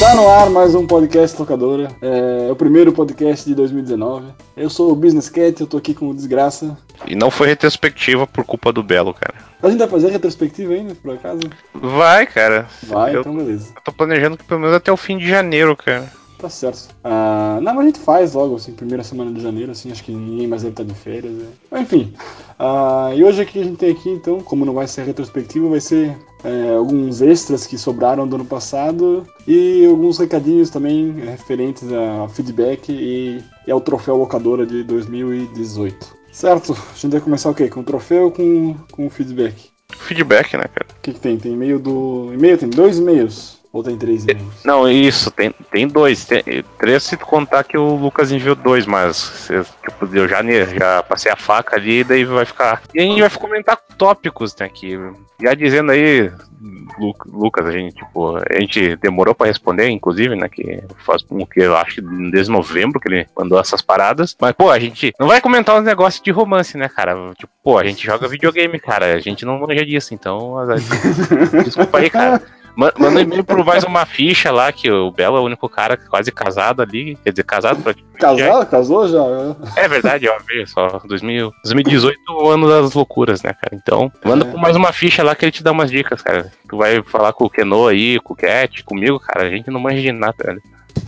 Tá no ar mais um podcast Locadora. É o primeiro podcast de 2019. Eu sou o Business Cat, eu tô aqui com o Desgraça. E não foi retrospectiva por culpa do Belo, cara. A gente vai fazer retrospectiva ainda, por acaso? Vai, cara. Vai, então beleza. Eu tô planejando que pelo menos até o fim de janeiro, cara. Tá certo. Não, mas a gente faz logo, assim, primeira semana de janeiro, assim, acho que ninguém mais deve estar de férias. Mas, enfim. E hoje aqui a gente tem aqui, então, como não vai ser retrospectiva, vai ser alguns extras que sobraram do ano passado e alguns recadinhos também referentes a feedback e ao troféu Locadora de 2018. Certo? A gente vai começar o quê? Com o troféu ou com o feedback? Feedback, né, cara? O que tem? Tem e-mail do... E-mail tem 2 e-mails? Ou tem 3 e-mails? Não, isso, tem 2. Tem 3 se tu contar que o Lucas enviou 2, mas tipo, eu já passei a faca ali, daí vai ficar... E a gente vai comentar tópicos, né, que... Já dizendo aí, Lucas, a gente demorou pra responder, inclusive, né, que faz um que eu acho que desde novembro que ele mandou essas paradas, mas, pô, a gente não vai comentar os negócios de romance, né, cara, tipo, pô, a gente joga videogame, cara, a gente não manja disso, então, desculpa aí, cara. Manda um e-mail pro Mais Uma Ficha lá, que o Belo é o único cara quase casado ali. Quer dizer, casado praticamente. Casado? Casou já? É verdade, ó, veja só. 2018, o ano das loucuras, né, cara? Então, manda pro Mais Uma Ficha lá que ele te dá umas dicas, cara. Tu vai falar com o Keno aí, com o Cat, comigo, cara. A gente não manja de nada, velho.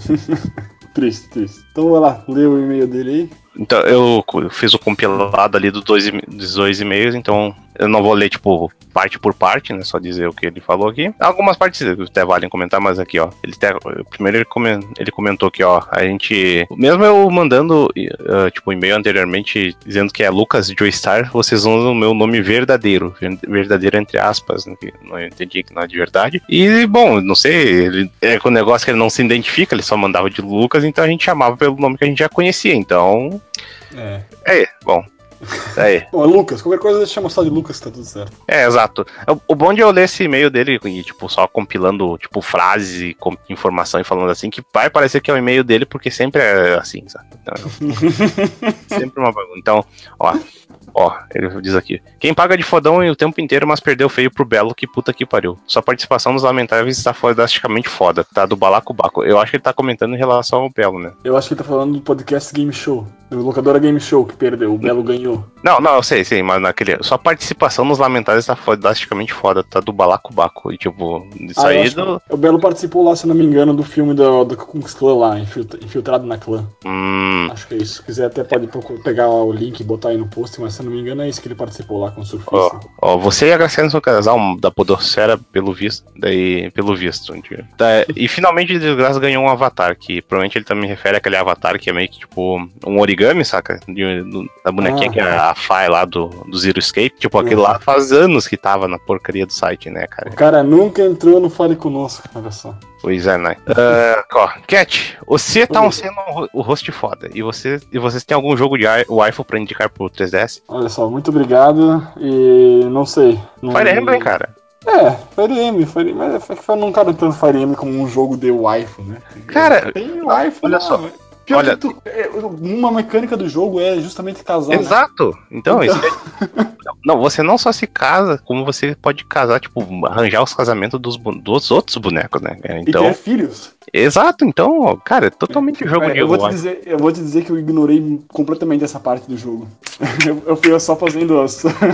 Triste. Então vai lá, lê o e-mail dele aí. Então, eu fiz o compilado ali dos dois e-mails, então eu não vou ler, tipo, parte por parte, né, só dizer o que ele falou aqui. Algumas partes até valem comentar, mas aqui, ó, primeiro ele comentou que, ó, a gente, mesmo eu mandando, tipo, um e-mail anteriormente, dizendo que é Lucas Joystar, vocês usam o meu nome verdadeiro entre aspas, né, que não entendi que não é de verdade. E, bom, não sei, ele é com o negócio que ele não se identifica, ele só mandava de Lucas, então a gente chamava pelo nome que a gente já conhecia, então... Bom. Bom, é Lucas, qualquer coisa chama só de Lucas que tá tudo certo. Exato. O bom de eu ler esse e-mail dele e, tipo, só compilando, tipo, frases e informação e falando assim, que vai parecer que é o e-mail dele, porque sempre é assim, sabe? Então, sempre uma bagunça. Então, ó, ele diz aqui: quem paga de fodão o tempo inteiro, mas perdeu feio pro Belo, que puta que pariu. Sua participação nos Lamentáveis está fodasticamente foda, tá? Do Balacobaco. Eu acho que ele tá comentando em relação ao Belo, né? Eu acho que ele tá falando do podcast Game Show. Do Locadora Game Show, que perdeu, o Belo ganhou. Não, eu sei, mas naquele... Sua participação nos Lamentáveis tá fodasticamente foda, tá? Do Balacobaco. E, tipo, isso aí do... O Belo participou lá, se não me engano, do filme do Ku Klux Klan lá, Infiltrado na Clã. Acho que é isso. Se quiser até pode pegar o link e botar aí no post, mas se não me engano é isso que ele participou lá com o surfista. Você e a Graciana são casal da podosfera, pelo visto. E finalmente, Desgraça ganhou um avatar, que provavelmente ele também refere àquele avatar que é meio que, tipo, um origami, saca? Da bonequinha que é a Fai lá do Zero Escape. Tipo, aquele lá faz anos que tava na porcaria do site, né, cara? O cara nunca entrou no Fale Conosco, olha só. Pois é, né? Cat, você tá sendo o host foda. E vocês têm algum jogo de waifu pra indicar pro 3DS? Olha só, muito obrigado. E não sei. Fire Emblem, cara. Fire Emblem, mas é que eu não quero tanto Fire Emblem como um jogo de waifu, né? Cara, tem waifu, olha só. Olha, uma mecânica do jogo é justamente casar. Exato. Né? Então, isso não, você não só se casa, como você pode casar, tipo, arranjar os casamentos dos outros bonecos, né? Então, e ter filhos. Exato, então, cara, é totalmente jogo de eu vou te dizer que eu ignorei completamente essa parte do jogo. Eu ia só fazendo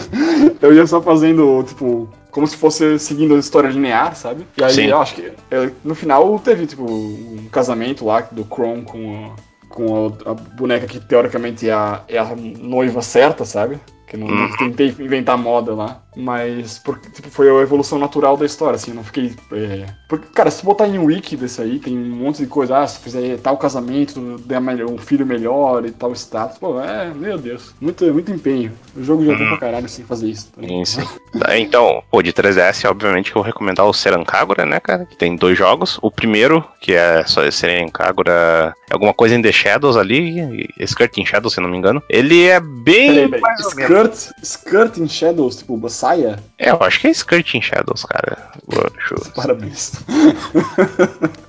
tipo, como se fosse seguindo a história linear, sabe? E aí eu acho que no final teve, tipo, um casamento lá do Kron com a boneca que teoricamente é a noiva certa, sabe? Que não tentei inventar moda lá. Mas porque, tipo, foi a evolução natural da história, assim, eu não fiquei... Porque, cara, se botar em um wiki desse aí, tem um monte de coisa, se fizer tal casamento, der um filho melhor e tal status, pô, meu Deus, muito empenho. O jogo já é bom pra caralho sem fazer isso. Sim. Então, de 3DS, obviamente que eu vou recomendar o Serancagura, né, cara, que tem 2 jogos. O primeiro, que é só Serancagura, é alguma coisa em The Shadows ali, Skirt in Shadows, se não me engano. Ele é bem... mais ou menos. Skirt in Shadows, tipo, saia? Eu acho que é Skirt in Shadows, cara. Parabéns.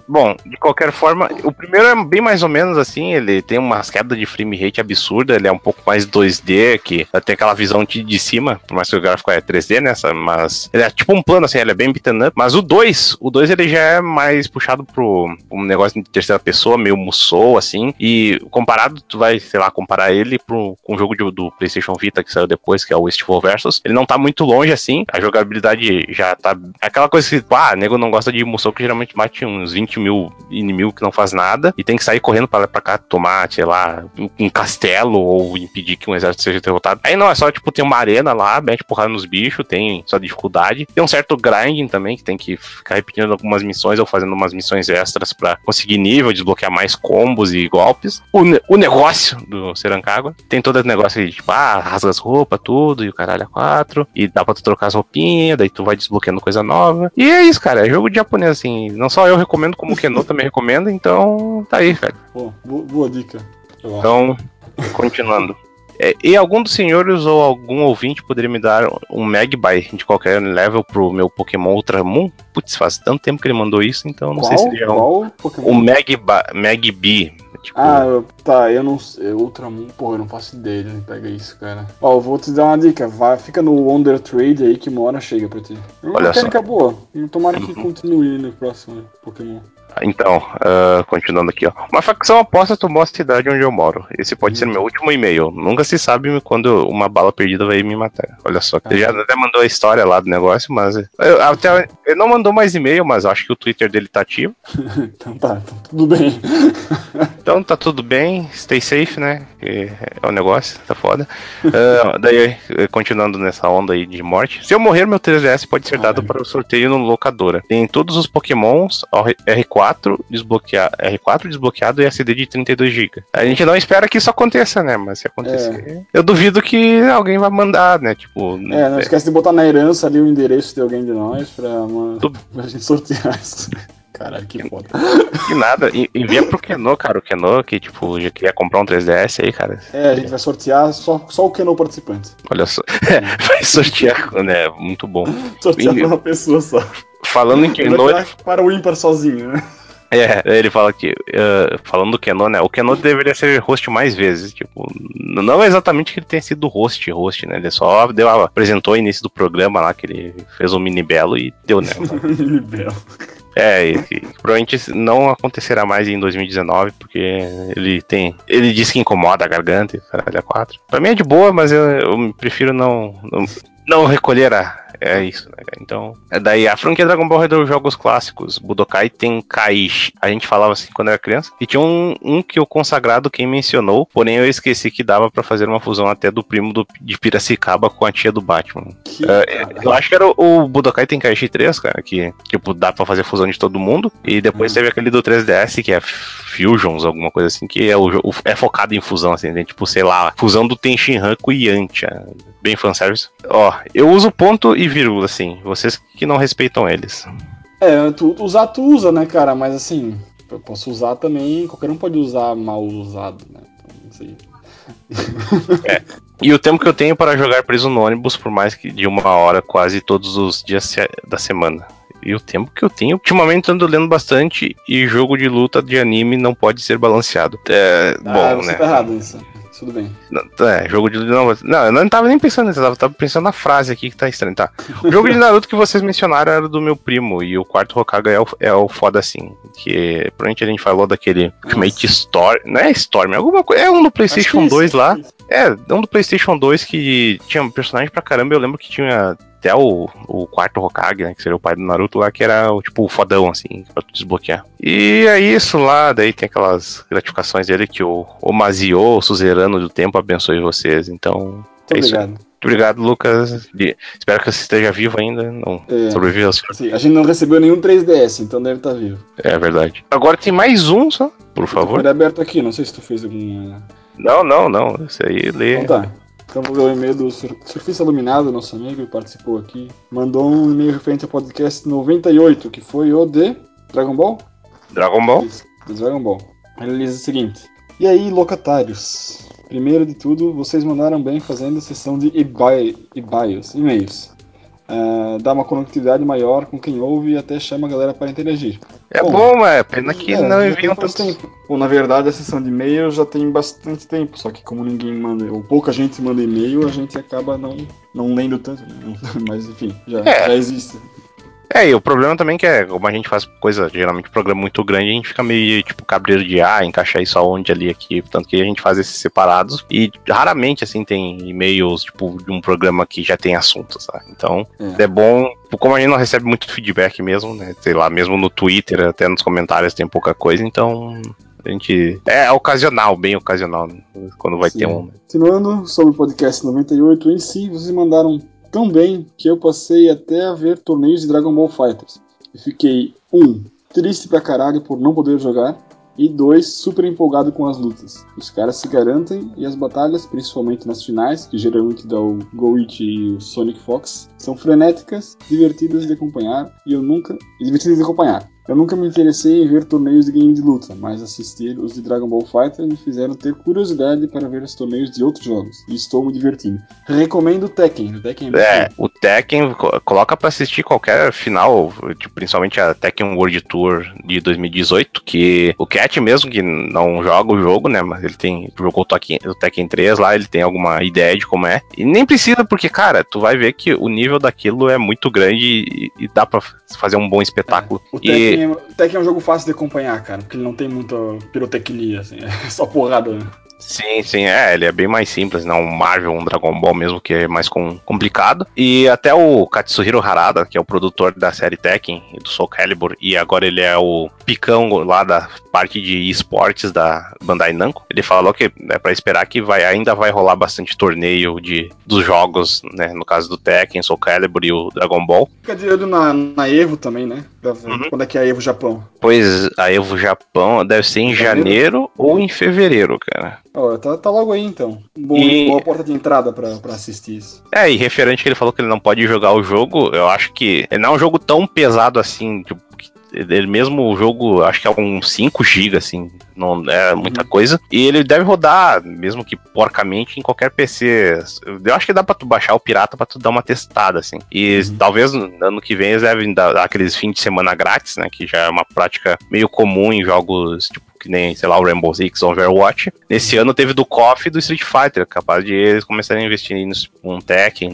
Bom, de qualquer forma, o primeiro é bem mais ou menos assim, ele tem umas quedas de frame rate absurda, ele é um pouco mais 2D, que tem aquela visão de cima, por mais que o gráfico é 3D nessa, mas ele é tipo um plano assim, ele é bem beaten up, mas o 2 ele já é mais puxado pro um negócio de terceira pessoa, meio Musou, assim, e comparado, tu vai, sei lá, comparar ele com o jogo do PlayStation Vita que saiu depois, que é o Wasteful Versus, ele não tá muito longe assim, a jogabilidade já tá, aquela coisa que, nego não gosta de Musou, que geralmente mate uns 20 mil inimigo que não faz nada e tem que sair correndo pra cá tomar, sei lá, um castelo ou impedir que um exército seja derrotado. Aí não, é só, tipo, tem uma arena lá, mete porrada nos bichos, tem sua dificuldade. Tem um certo grinding também, que tem que ficar repetindo algumas missões ou fazendo umas missões extras pra conseguir nível, desbloquear mais combos e golpes. O negócio do Serancagua tem todo esse negócio de, tipo, rasga as roupas, tudo, e o caralho é 4, e dá pra tu trocar as roupinhas, daí tu vai desbloqueando coisa nova. E é isso, cara, é jogo de japonês, assim, não só eu recomendo, como o Keno também recomenda, então tá aí, cara. Pô, boa dica. Então, continuando. E algum dos senhores ou algum ouvinte poderia me dar um Magby de qualquer level pro meu Pokémon Ultramon? Putz, faz tanto tempo que ele mandou isso, então não sei se ele já... Qual Pokémon? O Magby. Tipo... Tá, eu não sei. Ultramon, porra, eu não faço ideia de onde pega isso, cara. Eu vou te dar uma dica. Fica no Wonder Trade aí que uma hora chega pra ti. Uma mecânica boa. Tomara que continue no próximo Pokémon. Então, continuando aqui, ó. Uma facção aposta tomou a cidade onde eu moro. Esse pode ser meu último e-mail. Nunca se sabe quando uma bala perdida vai me matar. Olha só, ele já até mandou a história lá do negócio, mas... ele não mandou mais e-mail, mas eu acho que o Twitter dele tá ativo. Então tudo bem. Então tá tudo bem, stay safe, né? Que é o negócio, tá foda. Daí, continuando nessa onda aí de morte. Se eu morrer, meu 3DS pode ser dado para o sorteio no locadora. Tem todos os Pokémons, R4 desbloqueado e SD de 32GB. A gente não espera que isso aconteça, né? Mas se acontecer, eu duvido que alguém vai mandar, né? Tipo... não esquece de botar na herança ali o endereço de alguém de nós pra gente sortear isso. Caralho, que foda. Que nada, envia pro Keno, cara. O Keno que, tipo, já queria comprar um 3DS aí, cara. A gente vai sortear só o Keno participante. Olha só. Vai sortear, né? Muito bom. Sortear pra uma pessoa só. Falando em Keno... Para o ímpar sozinho, né? Ele fala que, falando do Keno, né? O Keno deveria ser host mais vezes. Tipo, não exatamente que ele tenha sido host, né? Ele só apresentou o início do programa lá, que ele fez um mini belo e deu, né? Mini belo. E provavelmente não acontecerá mais em 2019, porque ele diz que incomoda a garganta e caralho, 4. Pra mim é de boa, mas eu prefiro não recolher É isso, né? Então, daí a franquia Dragon Ball redou jogos clássicos. Budokai Tenkaichi. A gente falava assim quando era criança. E tinha um que o consagrado quem mencionou, porém eu esqueci que dava pra fazer uma fusão até do primo de Piracicaba com a tia do Batman. Eu acho que era o Budokai Tenkaichi 3, cara, que tipo, dá pra fazer fusão de todo mundo. E depois teve aquele do 3DS, que é Fusions, alguma coisa assim, que é focado em fusão, assim, tem, tipo, sei lá, fusão do Tenshinhan com o Yantia. Bem fanservice. Eu uso ponto e vírgula, assim. Vocês que não respeitam eles. Tu usa, né, cara? Mas assim, eu posso usar também. Qualquer um pode usar mal usado, né? Então, não sei. E o tempo que eu tenho para jogar preso no ônibus, por mais que de 1 hora, quase todos os dias da semana. E o tempo que eu tenho, ultimamente ando lendo bastante, e jogo de luta de anime não pode ser balanceado. Bom, você né? Tá errado nisso. Tudo bem. Jogo de... Não, eu não tava nem pensando nisso, eu tava pensando na frase aqui que tá estranho, tá? O jogo de Naruto que vocês mencionaram era do meu primo, e o quarto Hokage é o foda assim, que provavelmente a gente falou daquele Ultimate Storm, não é Storm, alguma coisa, é um do PlayStation 2 lá, é um do PlayStation 2 que tinha um personagem pra caramba, eu lembro que tinha até o quarto Hokage, né, que seria o pai do Naruto lá, que era tipo o fodão, assim, pra tu desbloquear. E é isso lá, daí tem aquelas gratificações dele que o Mazio, o suzerano do tempo, abençoe vocês, então... Muito obrigado. Muito obrigado, Lucas. Espero que você esteja vivo ainda, não sobreviveu. Sim, a gente não recebeu nenhum 3DS, então deve estar vivo. É verdade. Agora tem mais um só, por favor. Ele é aberto aqui, não sei se tu fez alguma... Não, esse aí lê... Então tá. Então vou ver o e-mail do Surfista Iluminado, nosso amigo, que participou aqui. Mandou um e-mail referente ao podcast 98, que foi o de Dragon Ball? Dragon Ball. Dragon Ball. Ele diz o seguinte: e aí, locatários? Primeiro de tudo, vocês mandaram bem fazendo sessão de e-mails. Dá uma conectividade maior com quem ouve e até chama a galera para interagir. É bom, mas pena que não enviam tanto tempo. Bom, na verdade, a sessão de e-mail já tem bastante tempo, só que como ninguém manda, ou pouca gente manda e-mail, a gente acaba não lendo tanto, né? Mas enfim, já existe. E o problema também é que como a gente faz coisa, geralmente programa muito grande, a gente fica meio, tipo, cabreiro de encaixar isso aonde, ali, aqui, tanto que a gente faz esses separados, e raramente, assim, tem e-mails, tipo, de um programa que já tem assunto, sabe? Então, é bom, como a gente não recebe muito feedback mesmo, né, sei lá, mesmo no Twitter, até nos comentários tem pouca coisa, então... A gente... É ocasional, bem ocasional, né, quando vai ter um. Continuando sobre o podcast 98 em si, vocês mandaram tão bem que eu passei até a ver torneios de Dragon Ball FighterZ. E fiquei, 1, triste pra caralho por não poder jogar, e 2, super empolgado com as lutas. Os caras se garantem e as batalhas, principalmente nas finais, que geralmente dá o Goichi e o Sonic Fox, são frenéticas, divertidas de acompanhar, Eu nunca me interessei em ver torneios de game de luta, mas assistir os de Dragon Ball FighterZ me fizeram ter curiosidade para ver os torneios de outros jogos, e estou me divertindo. Recomendo o Tekken. O Tekken o Tekken, coloca pra assistir qualquer final, tipo, principalmente a Tekken World Tour de 2018, que o Cat mesmo, que não joga o jogo, né, mas ele jogou o Tekken 3 lá, ele tem alguma ideia de como é, e nem precisa, porque, cara, tu vai ver que o nível daquilo é muito grande e dá pra fazer um bom espetáculo. O Tekken é um jogo fácil de acompanhar, cara, porque ele não tem muita pirotecnia, assim, é só porrada, né? Sim, ele é bem mais simples, não um Marvel, um Dragon Ball mesmo, que é mais complicado. E até o Katsuhiro Harada, que é o produtor da série Tekken e do Soul Calibur, e agora ele é o picão lá da parte de esportes da Bandai Namco, ele falou que é pra esperar que ainda vai rolar bastante torneio dos jogos, né, no caso do Tekken, Soul Calibur e o Dragon Ball. Fica de olho na Evo também, né? Quando é que é a Evo Japão? Pois, a Evo Japão deve ser em janeiro ou em fevereiro, cara. Tá logo aí, então. Boa porta de entrada pra assistir isso. E referente que ele falou que ele não pode jogar o jogo, eu acho que ele não é um jogo tão pesado assim, tipo, ele mesmo o jogo, acho que é uns 5 GB, assim, não é muita coisa. E ele deve rodar, mesmo que porcamente, em qualquer PC. Eu acho que dá pra tu baixar o pirata pra tu dar uma testada, assim. E talvez no ano que vem eles devem dar aqueles fins de semana grátis, né, que já é uma prática meio comum em jogos, tipo, que nem, sei lá, o Rainbow Six ou Overwatch. Nesse ano teve do KOF e do Street Fighter, capaz de eles começarem a investir no Tekken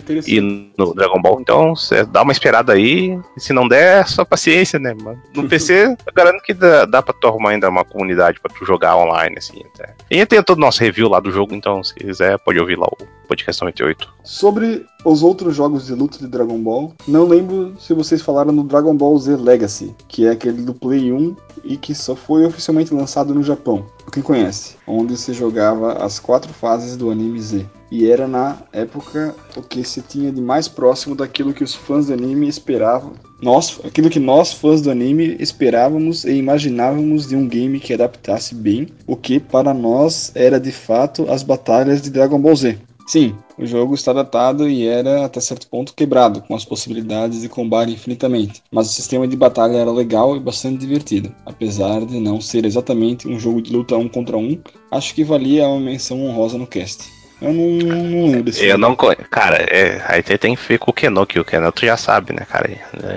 e no Dragon Ball. Então, você dá uma esperada aí, e se não der, é só paciência, né? Mas no PC, eu garanto que dá pra tu arrumar ainda uma comunidade pra tu jogar online, assim, até. E tem todo o nosso review lá do jogo, então, se quiser, pode ouvir lá o podcast 98. Sobre os outros jogos de luta de Dragon Ball, não lembro se vocês falaram no Dragon Ball Z Legacy, que é aquele do Play 1 e que só foi oficialmente lançado no Japão, pra quem conhece, onde se jogava as 4 fases do anime Z. E era na época o que se tinha de mais próximo daquilo que os fãs do anime esperavam. Aquilo que nós, fãs do anime, esperávamos e imaginávamos de um game que adaptasse bem o que para nós era de fato as batalhas de Dragon Ball Z. Sim, o jogo está datado e era até certo ponto quebrado, com as possibilidades de combate infinitamente, mas o sistema de batalha era legal e bastante divertido. Apesar de não ser exatamente um jogo de luta 1 contra 1, acho que valia uma menção honrosa no cast. Eu não lembro desse jogo. Eu não conheço. Cara, aí tem que ver com o Keno, que o Keno tu já sabe, né, cara?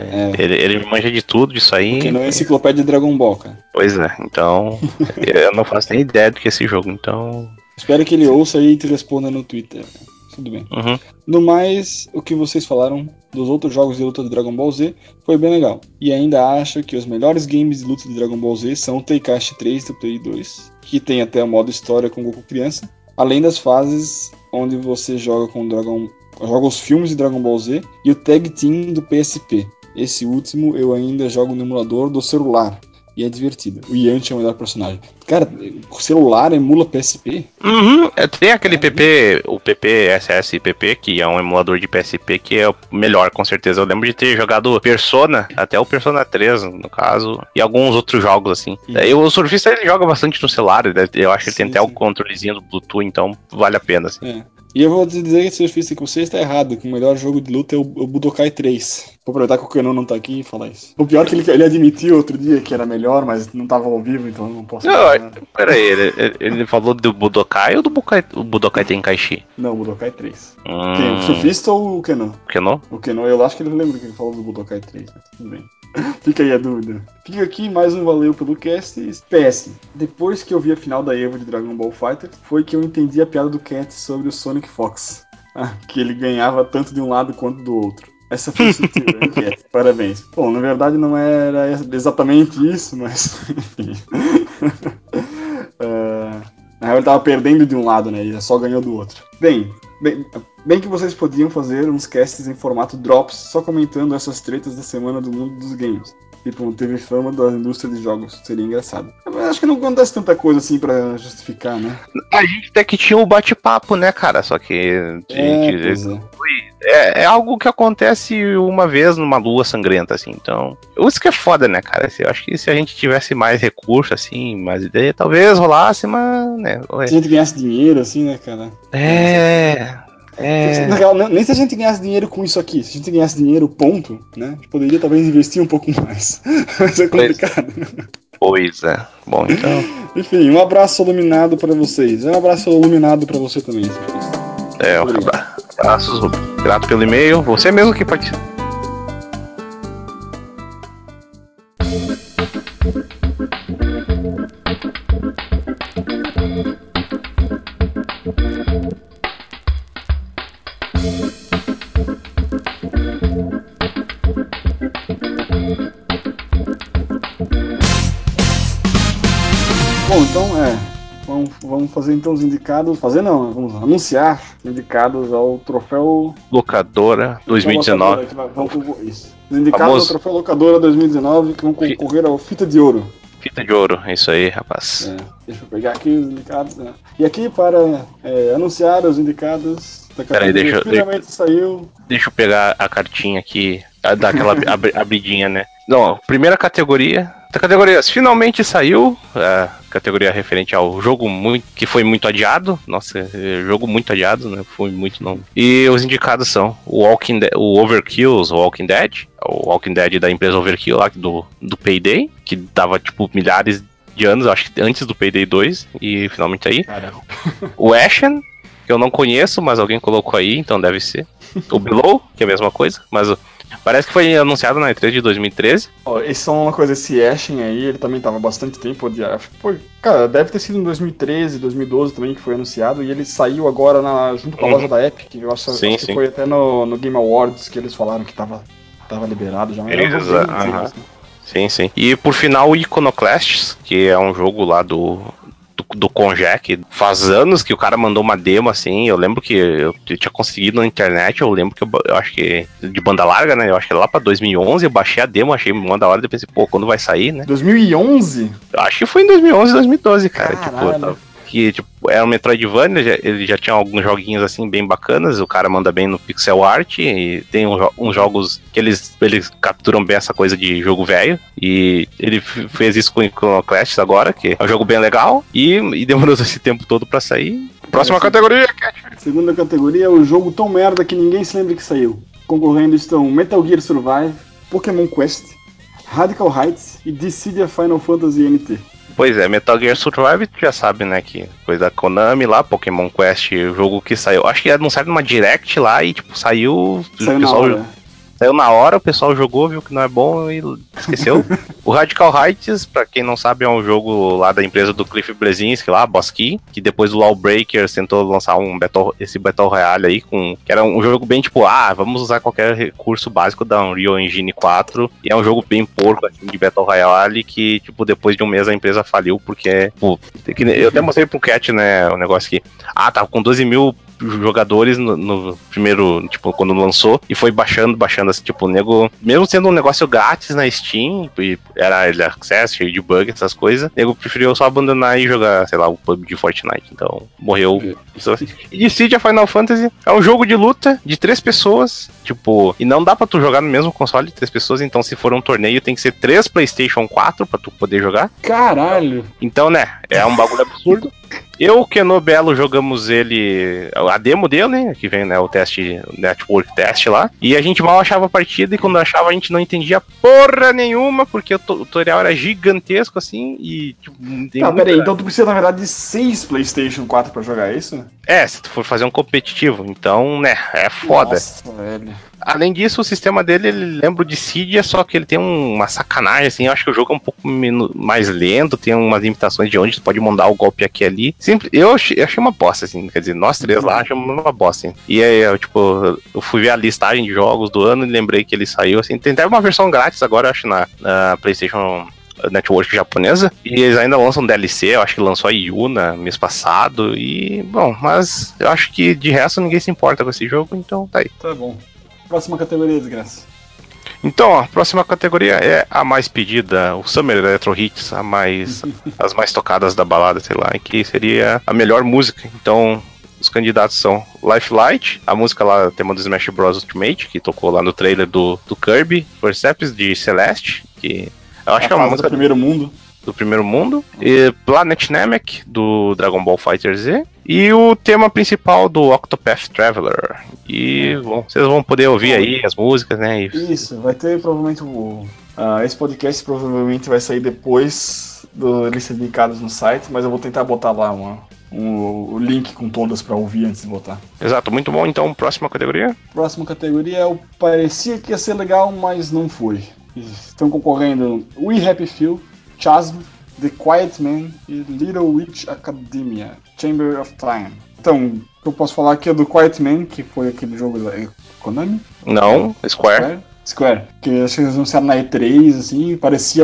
Ele manja de tudo disso aí. O Keno é enciclopédia de Dragon Ball, cara. Pois é, então eu não faço nem ideia do que é esse jogo, então... Espero que ele ouça aí e te responda no Twitter. Tudo bem. No mais, o que vocês falaram dos outros jogos de luta de Dragon Ball Z foi bem legal. E ainda acho que os melhores games de luta de Dragon Ball Z são o Tenkaichi 3 do Play 2, que tem até o modo história com Goku criança, além das fases onde você joga os filmes de Dragon Ball Z e o Tag Team do PSP. Esse último eu ainda jogo no emulador do celular. E é divertido. O Yanti é o melhor personagem. Cara, o celular emula PSP? Tem aquele PP, o PPSSPP, que é um emulador de PSP que é o melhor, com certeza. Eu lembro de ter jogado Persona, até o Persona 3, no caso, e alguns outros jogos, assim. E o surfista, ele joga bastante no celular, eu acho que ele tem até o controlezinho do Bluetooth, então vale a pena, assim. E eu vou te dizer que esse surfista que você está errado, que o melhor jogo de luta é o Budokai 3. Vou aproveitar que o Kenon não tá aqui e falar isso. O pior é que ele admitiu outro dia que era melhor, mas não tava ao vivo, então eu não posso falar. Peraí, ele falou do Budokai ou do Budokai Tenkaichi? Não, Budokai 3. Quem? O surfista ou o Kenon? Kenon? O Kenon, eu acho que ele lembra que ele falou do Budokai 3, mas tudo bem. Fica aí a dúvida. Fica aqui mais um valeu pelo cast. PS, depois que eu vi a final da EVO de Dragon Ball Fighter, foi que eu entendi a piada do Cat sobre o Sonic Fox. Que ele ganhava tanto de um lado quanto do outro. Essa foi sutil, hein, Cat? Parabéns. Bom, na verdade não era exatamente isso, mas enfim. Na real ele tava perdendo de um lado, né? Ele só ganhou do outro. Bem que vocês podiam fazer uns casts em formato Drops, só comentando essas tretas da semana do mundo dos games. Tipo, teve fama da indústria de jogos. Seria engraçado. Mas acho que não acontece tanta coisa assim pra justificar, né? A gente até que tinha um bate-papo, né, cara? Só que é algo que acontece uma vez numa lua sangrenta, assim. Então, isso que é foda, né, cara? Eu acho que se a gente tivesse mais recurso, assim, mais ideia, talvez rolasse, mas, né? Se a gente ganhasse dinheiro, assim, né, cara? Na real, nem se a gente ganhasse dinheiro com isso aqui. Se a gente ganhasse dinheiro, ponto, né? A gente poderia talvez investir um pouco mais. Mas é complicado. Pois é. Bom, então... Enfim, um abraço iluminado pra vocês. Um abraço iluminado pra você também, um abraços, grato pelo e-mail. Você mesmo que participa. Bom, então vamos fazer então os indicados. Vamos anunciar indicados ao troféu Locadora 2019. Isso. Os indicados ao troféu Locadora 2019 que vão concorrer ao Fita de Ouro. Fita de Ouro, é isso aí, rapaz. Deixa eu pegar aqui os indicados. Né? E aqui para anunciar os indicados da categoria finalmente saiu. Deixa eu pegar a cartinha aqui, dar aquela abridinha, né? Não, primeira categoria. A categoria finalmente saiu, a categoria referente ao jogo que foi muito adiado. Nossa, jogo muito adiado, né? Foi muito não. E os indicados são o Overkill, o Walking Dead da empresa Overkill lá do Payday, que dava tipo milhares de anos, acho que antes do Payday 2, e finalmente aí. Caramba. O Ashen, que eu não conheço, mas alguém colocou aí, então deve ser. O Below, que é a mesma coisa, mas parece que foi anunciado na E3 de 2013. Esse é uma coisa, esse Ashen aí, ele também tava há bastante tempo odiado. Cara, deve ter sido em 2013, 2012 também que foi anunciado, e ele saiu agora junto com a loja da Epic, eu acho que foi até no Game Awards que eles falaram que tava liberado já. Sim. E por final o Iconoclasts, que é um jogo lá do Conjé, que faz anos que o cara mandou uma demo, assim. Eu lembro que eu tinha conseguido na internet. Eu lembro que eu acho que de banda larga, né? Eu acho que lá pra 2011 eu baixei a demo, achei uma da hora. E pensei, quando vai sair, né? 2011? Acho que foi em 2011, 2012, cara. Caralho. Era um Metroidvania, ele já tinha alguns joguinhos assim bem bacanas, o cara manda bem no pixel art, e tem uns jogos que eles capturam bem essa coisa de jogo velho, e ele fez isso com o Iconoclasts agora, que é um jogo bem legal, e demorou esse tempo todo pra sair. Próxima categoria, Cat. Segunda categoria é o jogo tão merda que ninguém se lembra que saiu. Concorrendo estão Metal Gear Survive, Pokémon Quest, Radical Heights e Dissidia Final Fantasy NT. Pois é, Metal Gear Survive, tu já sabe, né, que coisa da Konami lá, Pokémon Quest, o jogo que saiu, acho que anunciaram numa Direct lá e, tipo, saiu na hora, o pessoal jogou, viu que não é bom e esqueceu. O Radical Heights, pra quem não sabe, é um jogo lá da empresa do Cliff Bleszinski lá, Boss Key, que depois do Lawbreakers tentou lançar esse Battle Royale aí, que era um jogo bem tipo, vamos usar qualquer recurso básico da Unreal Engine 4, e é um jogo bem porco, assim, de Battle Royale, que, tipo, depois de um mês a empresa faliu, porque, eu até mostrei pro Cat, né, o negócio que, tava com 12 mil jogadores no primeiro, tipo, quando lançou, e foi baixando, assim, tipo, o nego, mesmo sendo um negócio grátis na Steam, e era Early Access, cheio de bug, essas coisas, o nego preferiu só abandonar e jogar, sei lá, o PUBG de Fortnite, então morreu. E Dissidia Final Fantasy é um jogo de luta de 3 pessoas, tipo, e não dá pra tu jogar no mesmo console de 3 pessoas, então se for um torneio tem que ser 3 PlayStation 4 pra tu poder jogar. Caralho! Então, né, é um bagulho absurdo. Eu, o Keno Belo, jogamos a demo dele, né, que vem, né, o teste, network test lá, e a gente mal achava a partida, e quando achava a gente não entendia porra nenhuma, porque o tutorial era gigantesco, assim, e tipo, peraí, então tu precisa, na verdade, de 6 PlayStation 4 pra jogar isso? Se tu for fazer um competitivo, então, né, é foda. Nossa, velho. Além disso, o sistema dele, ele lembra o de Cydia, só que ele tem uma sacanagem, assim, eu acho que o jogo é um pouco mais lento, tem umas limitações de onde tu pode mandar o golpe aqui e ali. Eu achei uma bosta, assim, quer dizer, nós três lá achamos uma bosta, assim. E aí, eu fui ver a listagem de jogos do ano e lembrei que ele saiu, assim, tem até uma versão grátis agora, eu acho, na PlayStation Network japonesa, e eles ainda lançam DLC, eu acho que lançou a Yuna mês passado, e, bom, mas eu acho que de resto ninguém se importa com esse jogo, então tá aí. Tá bom. Próxima categoria, desgraça. Então, a próxima categoria é a mais pedida, o Summer Electro Hits, as mais tocadas da balada, sei lá, que seria a melhor música. Então, os candidatos são Life Light, a música lá, tema do Smash Bros. Ultimate, que tocou lá no trailer do Kirby, Perseps de Celeste, que eu acho que é uma música do primeiro mundo, e Planet Namek, do Dragon Ball Fighter Z, e o tema principal do Octopath Traveler. E, bom, vocês vão poder ouvir aí as músicas, né? Isso, vai ter provavelmente esse podcast provavelmente vai sair depois eles serem linkados no site, mas eu vou tentar botar lá o link com todas pra ouvir antes de botar. Exato, muito bom. Então, próxima categoria? Próxima categoria é o parecia que ia ser legal, mas não foi. Estão concorrendo We Happy Few, Chasm, The Quiet Man e Little Witch Academia, Chamber of Time. Então, eu posso falar aqui é do Quiet Man, que foi aquele jogo da Konami? Não, Square, que acho que eles anunciaram na E3, assim, parecia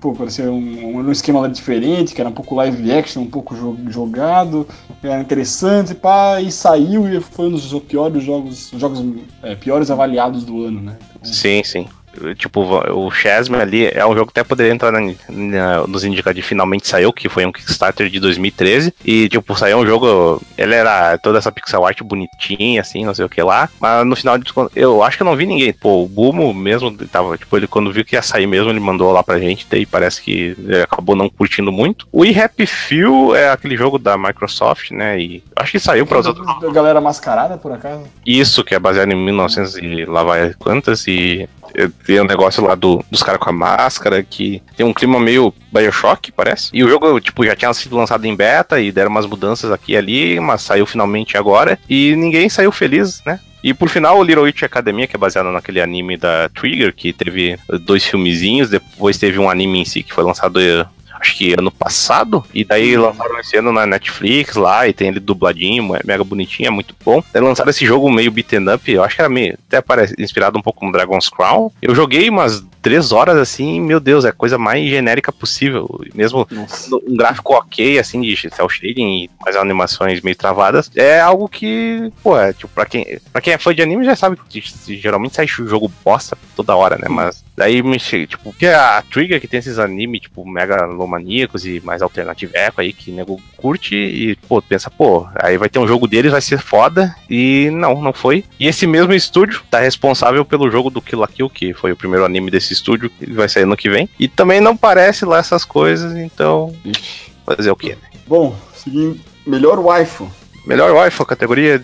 um esquema lá diferente, que era um pouco live action, um pouco jogado, era interessante, e saiu e foi um dos piores jogos piores avaliados do ano, né? Sim. Tipo, o Chasm ali é um jogo que até poderia entrar nos indicados de finalmente saiu, que foi um Kickstarter de 2013. E, tipo, saiu um jogo. Ele era toda essa pixel art bonitinha, assim, não sei o que lá. Mas no final, eu acho que eu não vi ninguém. Pô, o Bumo mesmo tava, tipo, ele quando viu que ia sair mesmo, ele mandou lá pra gente. Daí parece que ele acabou não curtindo muito. O We Happy Few é aquele jogo da Microsoft, né? E acho que saiu pra outros. Da galera mascarada, por acaso? Isso, que é baseado em 1900 e lá vai quantas e. Tem um negócio lá dos caras com a máscara, que tem um clima meio BioShock, parece. E o jogo, tipo, já tinha sido lançado em beta e deram umas mudanças aqui e ali, mas saiu finalmente agora. E ninguém saiu feliz, né? E por final, o Little Witch Academia, que é baseado naquele anime da Trigger, que teve 2 filmezinhos, depois teve um anime em si que foi lançado acho que ano passado, e daí lançaram esse ano na Netflix lá, e tem ele dubladinho, é mega bonitinho, é muito bom. Daí lançaram esse jogo meio beaten up, eu acho que era meio, até parece inspirado um pouco no Dragon's Crown. Eu joguei umas 3 horas, assim, meu Deus, é a coisa mais genérica possível, mesmo um gráfico ok, assim, de cel shading e mais animações meio travadas, é algo que, pô, tipo, pra quem é fã de anime já sabe que geralmente sai jogo bosta toda hora, né, mas daí me chega, tipo, porque a Trigger que tem esses animes, tipo, mega lomaníacos e mais alternativeco aí, que nego curte e, pô, pensa, pô, aí vai ter um jogo deles, vai ser foda, e não foi. E esse mesmo estúdio tá responsável pelo jogo do Kill la Kill, que foi o primeiro anime desse estúdio, que vai sair ano que vem, e também não parece lá essas coisas, então, fazer o quê, né? Bom, seguindo, melhor waifu. Melhor waifu, categoria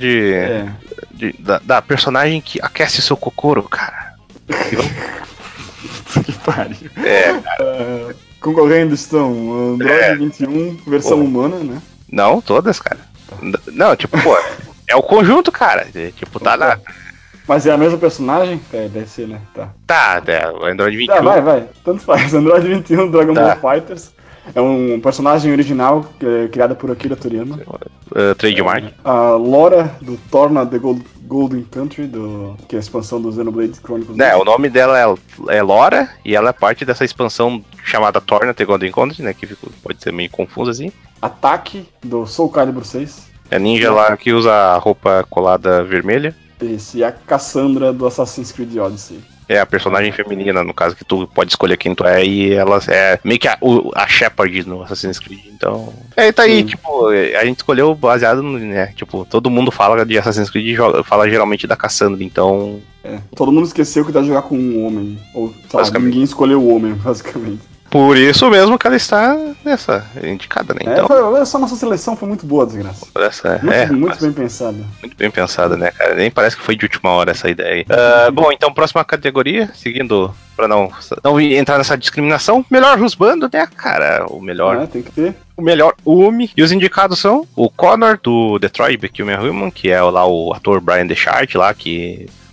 da personagem que aquece seu Kokoro, cara. Que pariu. Cara. Concorrendo estão Android 21, versão humana, né? Não, todas, cara. Não, tipo, pô, é o conjunto, cara. Tipo, tá lá. Mas é a mesma personagem? Deve ser, né? Tá, o Android 21. Tá, vai. Tanto faz. Android 21, Dragon Ball Fighters. É um personagem original criado por Akira Toriyama. Trademark. A Laura, do Torna The Golden Country, que é a expansão do Xenoblade Chronicles. O nome dela é Laura, e ela é parte dessa expansão chamada Torna The Golden Country, né? Que pode ser meio confuso assim. Ataque, do Soul Calibur 6. É a ninja lá que usa a roupa colada vermelha. E a Cassandra, do Assassin's Creed Odyssey. É a personagem feminina, no caso, que tu pode escolher quem tu é, e ela é meio que a Shepard no Assassin's Creed, então... tá aí, tipo, a gente escolheu baseado no, né, tipo, todo mundo fala de Assassin's Creed e fala geralmente da Cassandra, então... todo mundo esqueceu que dá de jogar com um homem, ou, ninguém escolheu o homem, basicamente. Por isso mesmo que ela está nessa indicada, né? Então, essa nossa seleção foi muito boa, desgraça. Muito bem pensada. Muito bem pensada, né, cara? Nem parece que foi de última hora essa ideia aí. Bom, então, próxima categoria, seguindo, pra não entrar nessa discriminação, melhor husbando, né, cara? O melhor... tem que ter. O melhor Umi. E os indicados são o Connor, do Detroit Become Human, que é lá o ator Brian Deschart lá, que...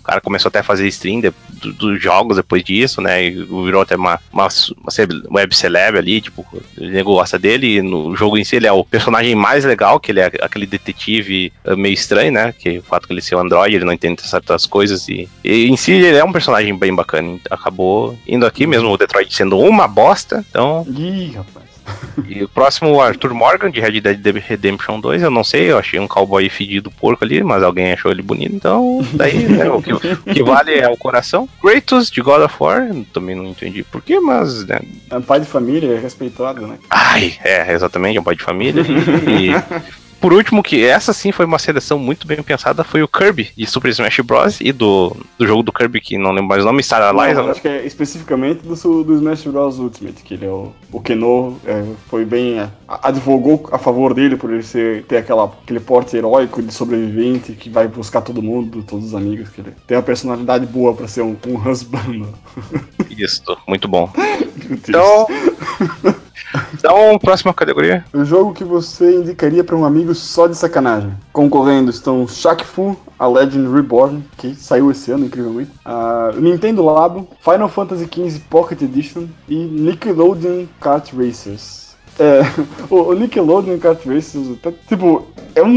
cara começou até a fazer stream dos jogos depois disso, né? E virou até uma web celeb ali, tipo, o nego gosta dele. E no jogo em si ele é o personagem mais legal, que ele é aquele detetive meio estranho, né? Que o fato que ele ser um androide, ele não entende certas coisas. E em si ele é um personagem bem bacana. Acabou indo aqui mesmo, o Detroit sendo uma bosta. Então. Ih, rapaz. E o próximo, o Arthur Morgan, de Red Dead Redemption 2, eu não sei, eu achei um cowboy fedido porco ali, mas alguém achou ele bonito, então daí né, o que vale é o coração. Kratos, de God of War, também não entendi porquê, mas... Né. É um pai de família, é respeitado, né? Ai, exatamente, é um pai de família. E por último, que essa sim foi uma seleção muito bem pensada, foi o Kirby, de Super Smash Bros. E do jogo do Kirby, que não lembro mais o nome, Star Allies. Acho que é especificamente do Smash Bros. Ultimate, que ele é o Keno, foi bem... advogou a favor dele por ele ter aquele porte heróico de sobrevivente que vai buscar todo mundo, todos os amigos, que ele tem uma personalidade boa pra ser um husband. Isso, muito bom. Então, próxima categoria. O jogo que você indicaria para um amigo só de sacanagem. Concorrendo estão Shaq Fu, a Legend Reborn, que saiu esse ano, incrivelmente. Nintendo Labo, Final Fantasy XV Pocket Edition e Nickelodeon Kart Racers. O Nickelodeon Kart Racers, tipo,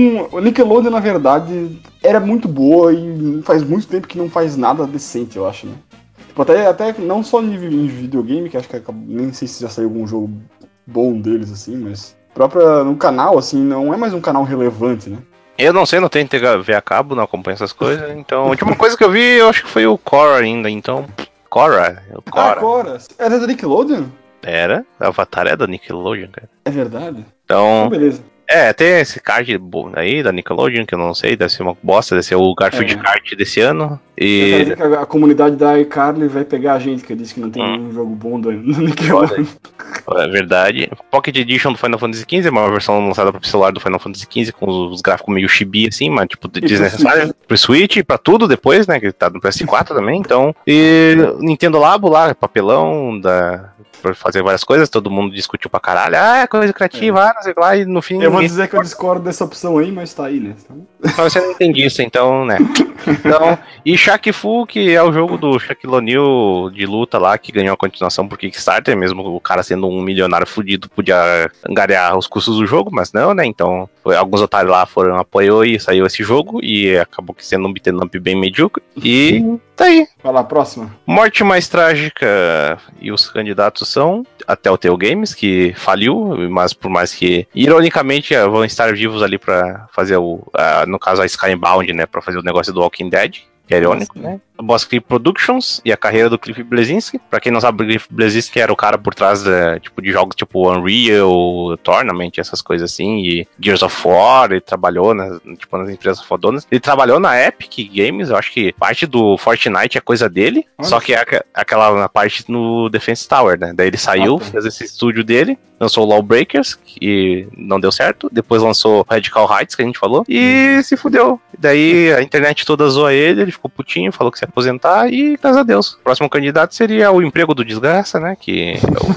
o Nickelodeon, na verdade, era muito boa e faz muito tempo que não faz nada decente, eu acho, né? Tipo, até não só em videogame, que acho que nem sei se já saiu algum jogo bom deles, assim, mas no canal, assim, não é mais um canal relevante, né? Eu não sei, não tenho TV a cabo, não acompanho essas coisas, então a última coisa que eu vi, eu acho que foi o Korra ainda, então... Korra. Korra. Era da Nickelodeon? Era, o Avatar é da Nickelodeon, cara. É verdade? Então beleza. Tem esse card aí da Nickelodeon, que eu não sei, deve ser uma bosta, deve ser o Garfield Kart desse ano. E... Eu quero dizer que a comunidade da iCarly vai pegar a gente, que disse que não tem nenhum jogo bom do Nickelodeon. É verdade. Pocket Edition do Final Fantasy XV é uma versão lançada pro celular do Final Fantasy XV, com os gráficos meio chibi, assim, mas tipo, desnecessário. Pro Switch, pra tudo depois, né, que tá no PS4 também, então. E Nintendo Labo lá, papelão pra fazer várias coisas, todo mundo discutiu pra caralho, é coisa criativa, não sei lá, e no fim... Eu vou dizer que eu discordo dessa opção aí, mas tá aí, né? Mas você não entende isso, então, né? Então, e Shaq Fu, que é o jogo do Shaquille O'Neal de luta lá, que ganhou a continuação por Kickstarter, mesmo o cara sendo um milionário fudido, podia angariar os custos do jogo, mas não, né? Então, alguns otários lá apoiou e saiu esse jogo, e acabou sendo um beat'em up bem medíocre, e tá aí. Vai lá, próxima. Morte mais trágica, e os candidatos são a Telltale Games, que faliu, mas por mais que, ironicamente, vão estar vivos ali pra fazer no caso a Skybound, né, pra fazer o negócio do Walking Dead, que é irônico, né? A Boss Creek Productions e a carreira do Cliff Bleszinski. Pra quem não sabe, o Cliff Bleszinski era o cara por trás de jogos tipo Unreal, Tournament, essas coisas assim, e Gears of War, ele trabalhou nas empresas fodonas. Ele trabalhou na Epic Games, eu acho que parte do Fortnite é coisa dele, só que é aquela parte no Defense Tower, né? Daí ele saiu, fez esse estúdio dele, lançou o Lawbreakers, que não deu certo, depois lançou Radical Heights, que a gente falou, e se fudeu. Daí a internet toda zoa ele ficou putinho, falou que se ia aposentar e graças a Deus. O próximo candidato seria o Emprego do Desgraça, né? Que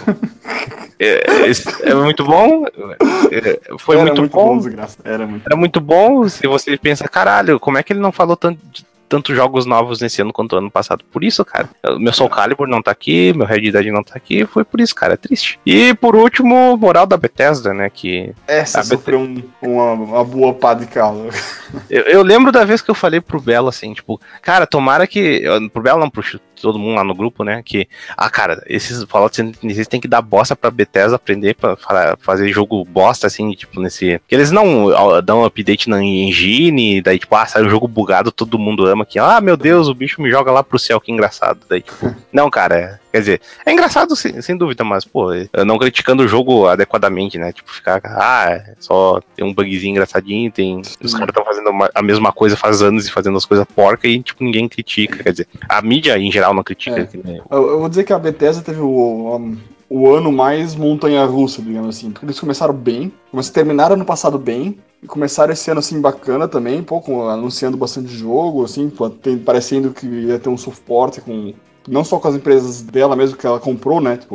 é muito bom. Foi muito bom. Era muito bom. Se você pensa, caralho, como é que ele não falou tantos jogos novos nesse ano quanto ano passado? Por isso, cara. Meu Soul Calibur não tá aqui, meu Red Dead não tá aqui, foi por isso, cara. É triste. E por último, moral da Bethesda, né? Que essa sofreu uma boa pá de calo. Eu lembro da vez que eu falei pro Belo assim, tipo, cara, tomara que. Pro Belo não, pro todo mundo lá no grupo, né? Que, cara, esses Fallout 76 tem que dar bosta pra Bethesda aprender pra fazer jogo bosta, assim, tipo, nesse. Que eles não dão update na engine, daí, tipo, sai um jogo bugado, todo mundo ama que, meu Deus, o bicho me joga lá pro céu, que engraçado. Daí, tipo, não, cara, quer dizer, é engraçado sem dúvida, mas, pô, não criticando o jogo adequadamente, né? Tipo, ficar, só tem um bugzinho engraçadinho, os caras estão fazendo a mesma coisa faz anos e fazendo as coisas porcas e, tipo, ninguém critica, quer dizer, a mídia em geral não critica. Eu vou dizer que a Bethesda teve o ano mais montanha-russa, digamos assim, porque eles começaram bem, terminaram ano passado bem, e começaram esse ano, assim, bacana também, anunciando bastante jogo, assim, parecendo que ia ter um suporte não só com as empresas dela mesmo que ela comprou, né, tipo,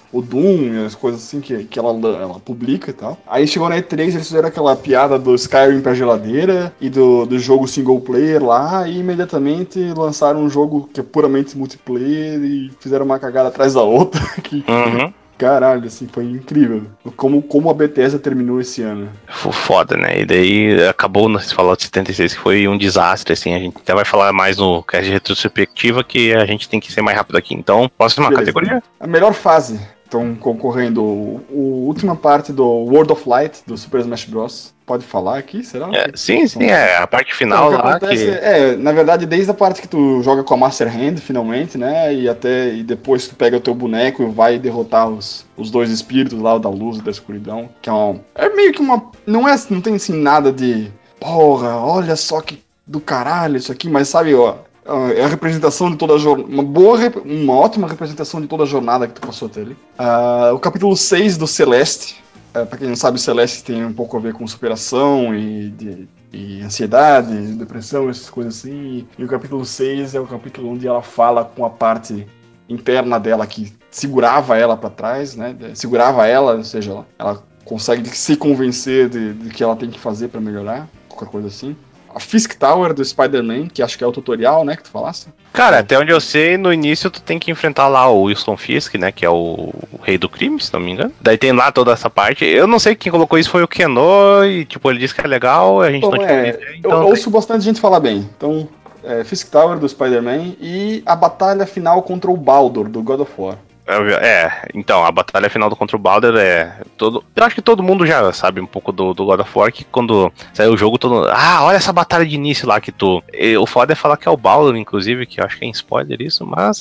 o Doom e as coisas assim que ela publica e tal. Aí chegou na E3, eles fizeram aquela piada do Skyrim pra geladeira e do jogo single player lá, e imediatamente lançaram um jogo que é puramente multiplayer e fizeram uma cagada atrás da outra. Que, caralho, assim, foi incrível. Como a Bethesda terminou esse ano. Foi foda, né? E daí acabou no Fallout 76, que foi um desastre, assim. A gente até vai falar mais no cast de retrospectiva, que a gente tem que ser mais rápido aqui. Então, próxima categoria? A melhor fase. Estão concorrendo a última parte do World of Light, do Super Smash Bros. Pode falar aqui, será? Sim, a parte final então, lá. Acontece, na verdade, desde a parte que tu joga com a Master Hand, finalmente, né? E depois tu pega o teu boneco e vai derrotar os dois espíritos lá, o da luz e da escuridão. Que é meio que uma. Não tem assim nada de. Porra, olha só que do caralho isso aqui, mas sabe, ó. É a representação de toda a jornada. Uma ótima representação de toda a jornada que tu passou até ali. O capítulo 6 do Celeste. Pra quem não sabe, o Celeste tem um pouco a ver com superação e ansiedade, depressão, essas coisas assim. E o capítulo 6 é o capítulo onde ela fala com a parte interna dela que segurava ela pra trás, né? Segurava ela, ou seja, ela consegue se convencer de que ela tem que fazer pra melhorar, qualquer coisa assim. A Fisk Tower do Spider-Man, que acho que é o tutorial, né, que tu falaste? Cara, até onde eu sei, no início tu tem que enfrentar lá o Wilson Fisk, né, que é o rei do crime, se não me engano. Daí tem lá toda essa parte. Eu não sei quem colocou isso, foi o Keno, e tipo, ele disse que é legal, a gente não tinha ideia. Então, eu ouço bastante gente falar bem. Então, Fisk Tower do Spider-Man e a batalha final contra o Baldur, do God of War. Então, a batalha final do contra o Baldur eu acho que todo mundo já sabe um pouco do God of War, que quando saiu o jogo, olha essa batalha de início lá que o foda é falar que é o Baldur, inclusive, que eu acho que é spoiler isso, mas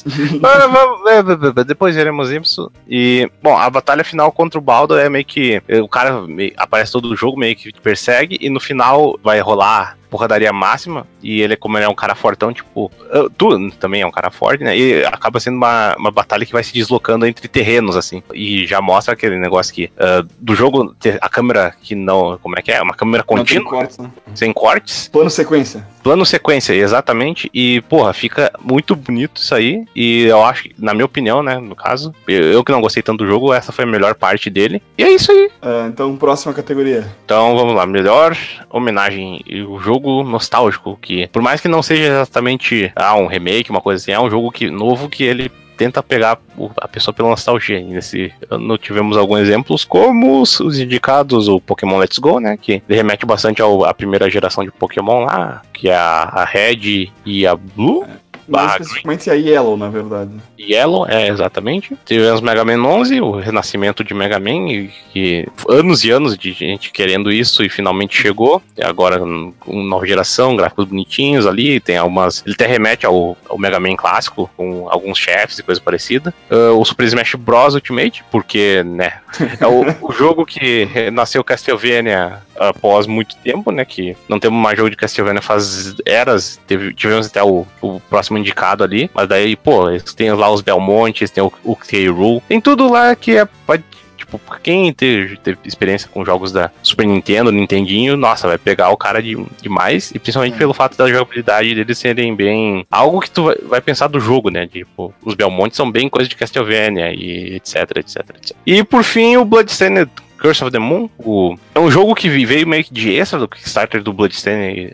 depois veremos isso. E, bom, a batalha final contra o Baldur é meio que o cara aparece todo o jogo, meio que te persegue, e no final vai rolar porradaria máxima, e como ele é um cara fortão, tipo, tu também é um cara forte, né, e acaba sendo uma batalha que vai se deslocando entre terrenos, assim, e já mostra aquele negócio que, do jogo, a câmera que não, como é que é? Uma câmera contínua, não tem cortes, né? Sem cortes. Plano sequência, exatamente, e, porra, fica muito bonito isso aí, e eu acho que, na minha opinião, né, no caso, eu que não gostei tanto do jogo, essa foi a melhor parte dele, e é isso aí. Então, próxima categoria. Então, vamos lá, melhor homenagem, o jogo nostálgico, que por mais que não seja exatamente um remake, uma coisa assim, é um jogo novo que ele tenta pegar a pessoa pela nostalgia. E nesse ano tivemos alguns exemplos, como os indicados, o Pokémon Let's Go, né, que remete bastante à primeira geração de Pokémon lá, que é a Red e a Blue. Mais especificamente a Yellow, na verdade. Yellow, exatamente. Tivemos Mega Man 11, o renascimento de Mega Man, que anos e anos de gente querendo isso e finalmente chegou. E agora, com nova geração, gráficos bonitinhos ali, tem algumas... Ele até remete ao Mega Man clássico, com alguns chefes e coisa parecida. O Super Smash Bros. Ultimate, porque, né, é o jogo que nasceu Castlevania após muito tempo, né, que não temos mais jogo de Castlevania faz eras, tivemos até o próximo indicado ali, mas daí, pô, tem lá os Belmontes, tem o K-Rool, tem tudo lá que tipo, quem teve experiência com jogos da Super Nintendo, Nintendinho, nossa, vai pegar o cara demais, e principalmente pelo fato da jogabilidade deles serem bem... Algo que tu vai pensar do jogo, né, tipo, os Belmontes são bem coisa de Castlevania, e etc. E por fim, o Bloodstained Curse of the Moon, é um jogo que veio meio que de extra do Kickstarter do Bloodstained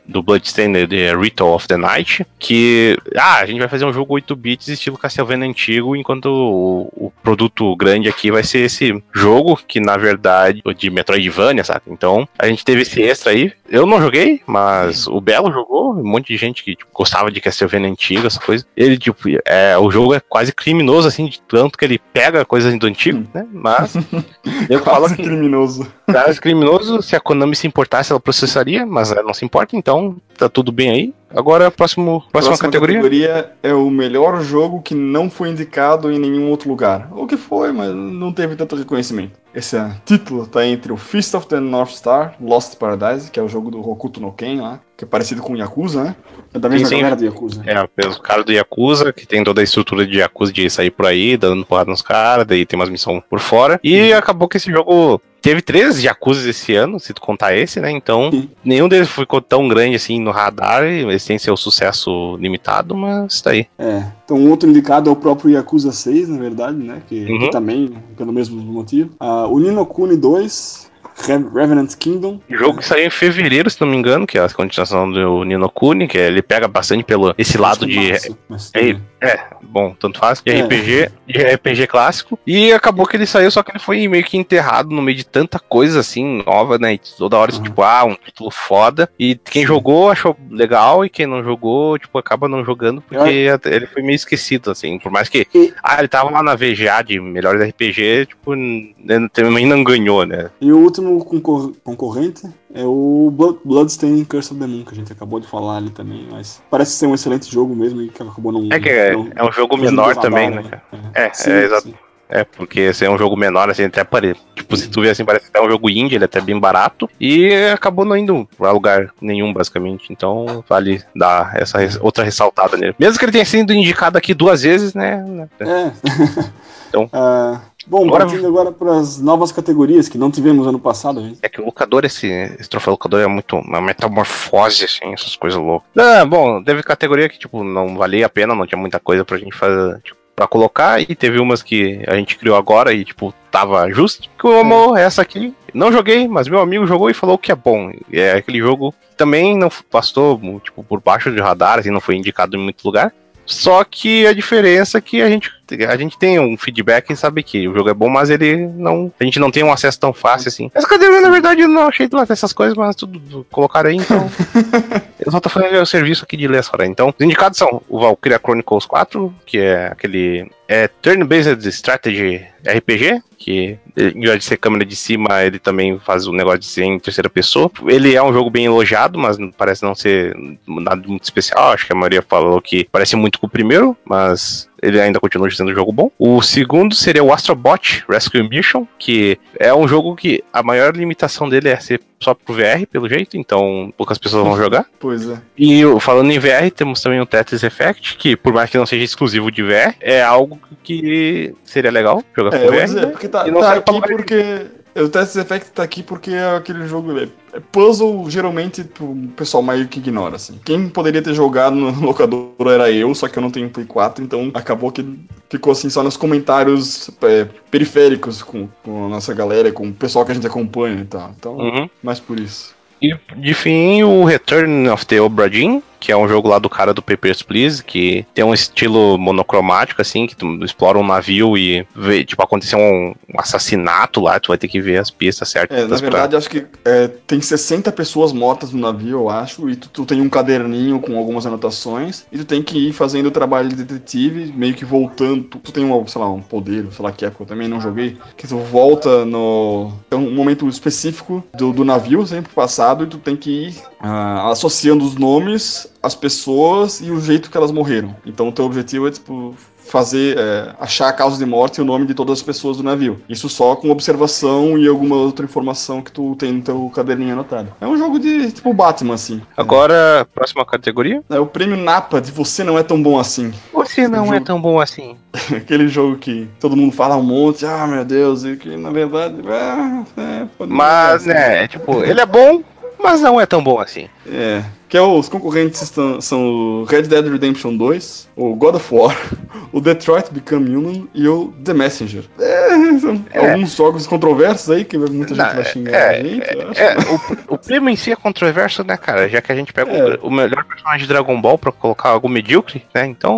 Ritual of the Night, que, a gente vai fazer um jogo 8 bits estilo Castlevania antigo, enquanto o produto grande aqui vai ser esse jogo, que na verdade, de Metroidvania, sabe? Então, a gente teve esse extra aí, eu não joguei, mas o Belo jogou, um monte de gente que gostava de Castlevania antigo, essa coisa, ele, tipo, o jogo é quase criminoso, assim, de tanto que ele pega coisas do antigo, né, mas eu falo que criminoso, se a Konami se importasse, ela processaria, mas ela não se importa, então tá tudo bem aí. Agora, próxima categoria é o melhor jogo que não foi indicado em nenhum outro lugar. Ou que foi, mas não teve tanto reconhecimento. Esse título tá entre o Fist of the North Star, Lost Paradise, que é o jogo do Hokuto no Ken lá, que é parecido com o Yakuza, né? É da mesma galera do Yakuza. O cara do Yakuza, que tem toda a estrutura de Yakuza de sair por aí, dando porrada nos caras, daí tem umas missões por fora. E acabou que esse jogo teve 3 Yakuza esse ano, se tu contar esse, né? Então, nenhum deles ficou tão grande assim no radar. Eles têm seu sucesso limitado, mas tá aí. Então, outro indicado é o próprio Yakuza 6, na verdade, né? Que também, pelo mesmo motivo. O Ni no Kuni 2, Revenant Kingdom. O jogo que saiu em fevereiro, se não me engano, que é a continuação do Ni no Kuni, que ele pega bastante pelo esse lado de... bom, tanto faz. De RPG clássico. E acabou que ele saiu, só que ele foi meio que enterrado no meio de tanta coisa, assim, nova, né? E toda hora, tipo, um título foda. E quem jogou achou legal, e quem não jogou, tipo, acaba não jogando, porque ele foi meio esquecido, assim. Por mais que... ele tava lá na VGA de melhores RPG, tipo, ele também não ganhou, né? E o último concorrente é o Bloodstained Curse of the Moon, que a gente acabou de falar ali também, mas parece ser um excelente jogo mesmo, e que acabou não... É um jogo menor também, né? Exato. Porque esse é um jogo menor, assim, até parece. Tipo, se tu vê assim, parece que é um jogo indie, ele é até bem barato. E acabou não indo pra lugar nenhum, basicamente. Então, vale dar essa outra ressaltada nele. Mesmo que ele tenha sido indicado aqui 2 vezes, né? Então... Bom, partindo agora para as novas categorias que não tivemos ano passado. Gente. É que o locador, esse troféu locador é muito uma metamorfose, assim, essas coisas loucas. Bom, teve categoria que, tipo, não valia a pena, não tinha muita coisa pra gente fazer, tipo, pra colocar, e teve umas que a gente criou agora e, tipo, tava justo. Como essa aqui, não joguei, mas meu amigo jogou e falou que é bom. É aquele jogo que também não passou, tipo, por baixo de radar, assim, não foi indicado em muito lugar. Só que a diferença é que a gente tem um feedback e sabe que o jogo é bom, mas a gente não tem um acesso tão fácil assim. Essa cadeira, na verdade, eu não achei lá essas coisas, mas tudo colocaram aí, então. Eu só tô fazendo o serviço aqui de ler agora. Então, os indicados são o Valkyria Chronicles 4, que é aquele turn-based strategy RPG, que em vez de ser câmera de cima, ele também faz o negócio de ser em terceira pessoa. Ele é um jogo bem elogiado, mas parece não ser nada muito especial. Acho que a maioria falou que parece muito com o primeiro, mas ele ainda continua sendo um jogo bom. O segundo seria o Astrobot Rescue Mission, que é um jogo que a maior limitação dele é ser só pro VR, pelo jeito, então poucas pessoas vão jogar. Pois é. E falando em VR, temos também o Tetris Effect, que por mais que não seja exclusivo de VR, é algo que seria legal jogar com VR. Eu vou dizer, porque tá aqui porque... O Tetris Effect tá aqui porque é aquele jogo... puzzle, geralmente, o pessoal meio que ignora, assim. Quem poderia ter jogado no locador era eu, só que eu não tenho Play 4, então acabou que ficou assim só nos comentários periféricos com a nossa galera, com o pessoal que a gente acompanha e tal. Então, mais por isso. E, de fim, o Return of the Obra Dinn, que é um jogo lá do cara do Papers, Please, que tem um estilo monocromático, assim, que tu explora um navio e vê, tipo, aconteceu um assassinato lá, tu vai ter que ver as pistas certas. Na verdade, acho que tem 60 pessoas mortas no navio, eu acho, e tu tem um caderninho com algumas anotações, e tu tem que ir fazendo o trabalho de detetive, meio que voltando, tu tem um poder, sei lá que é, eu também não joguei, que tu volta no... É um momento específico do navio, sempre passado, e tu tem que ir associando os nomes, as pessoas e o jeito que elas morreram. Então o teu objetivo é, tipo, achar a causa de morte e o nome de todas as pessoas do navio. Isso só com observação e alguma outra informação que tu tem no teu caderninho anotado. É um jogo de, tipo, Batman, assim. Agora, próxima categoria? É o prêmio Napa de Você Não É Tão Bom Assim. Você não é tão bom assim. Aquele jogo que todo mundo fala um monte, meu Deus, e que na verdade... Mas, né, tipo, ele é bom, mas não é tão bom assim. Que os concorrentes são o Red Dead Redemption 2, o God of War, o Detroit Become Human e o The Messenger. São alguns jogos controversos aí, que muita gente vai xingar a gente. O prêmio em si é controverso, né, cara? Já que a gente pega o melhor personagem de Dragon Ball pra colocar algo medíocre, né? Então...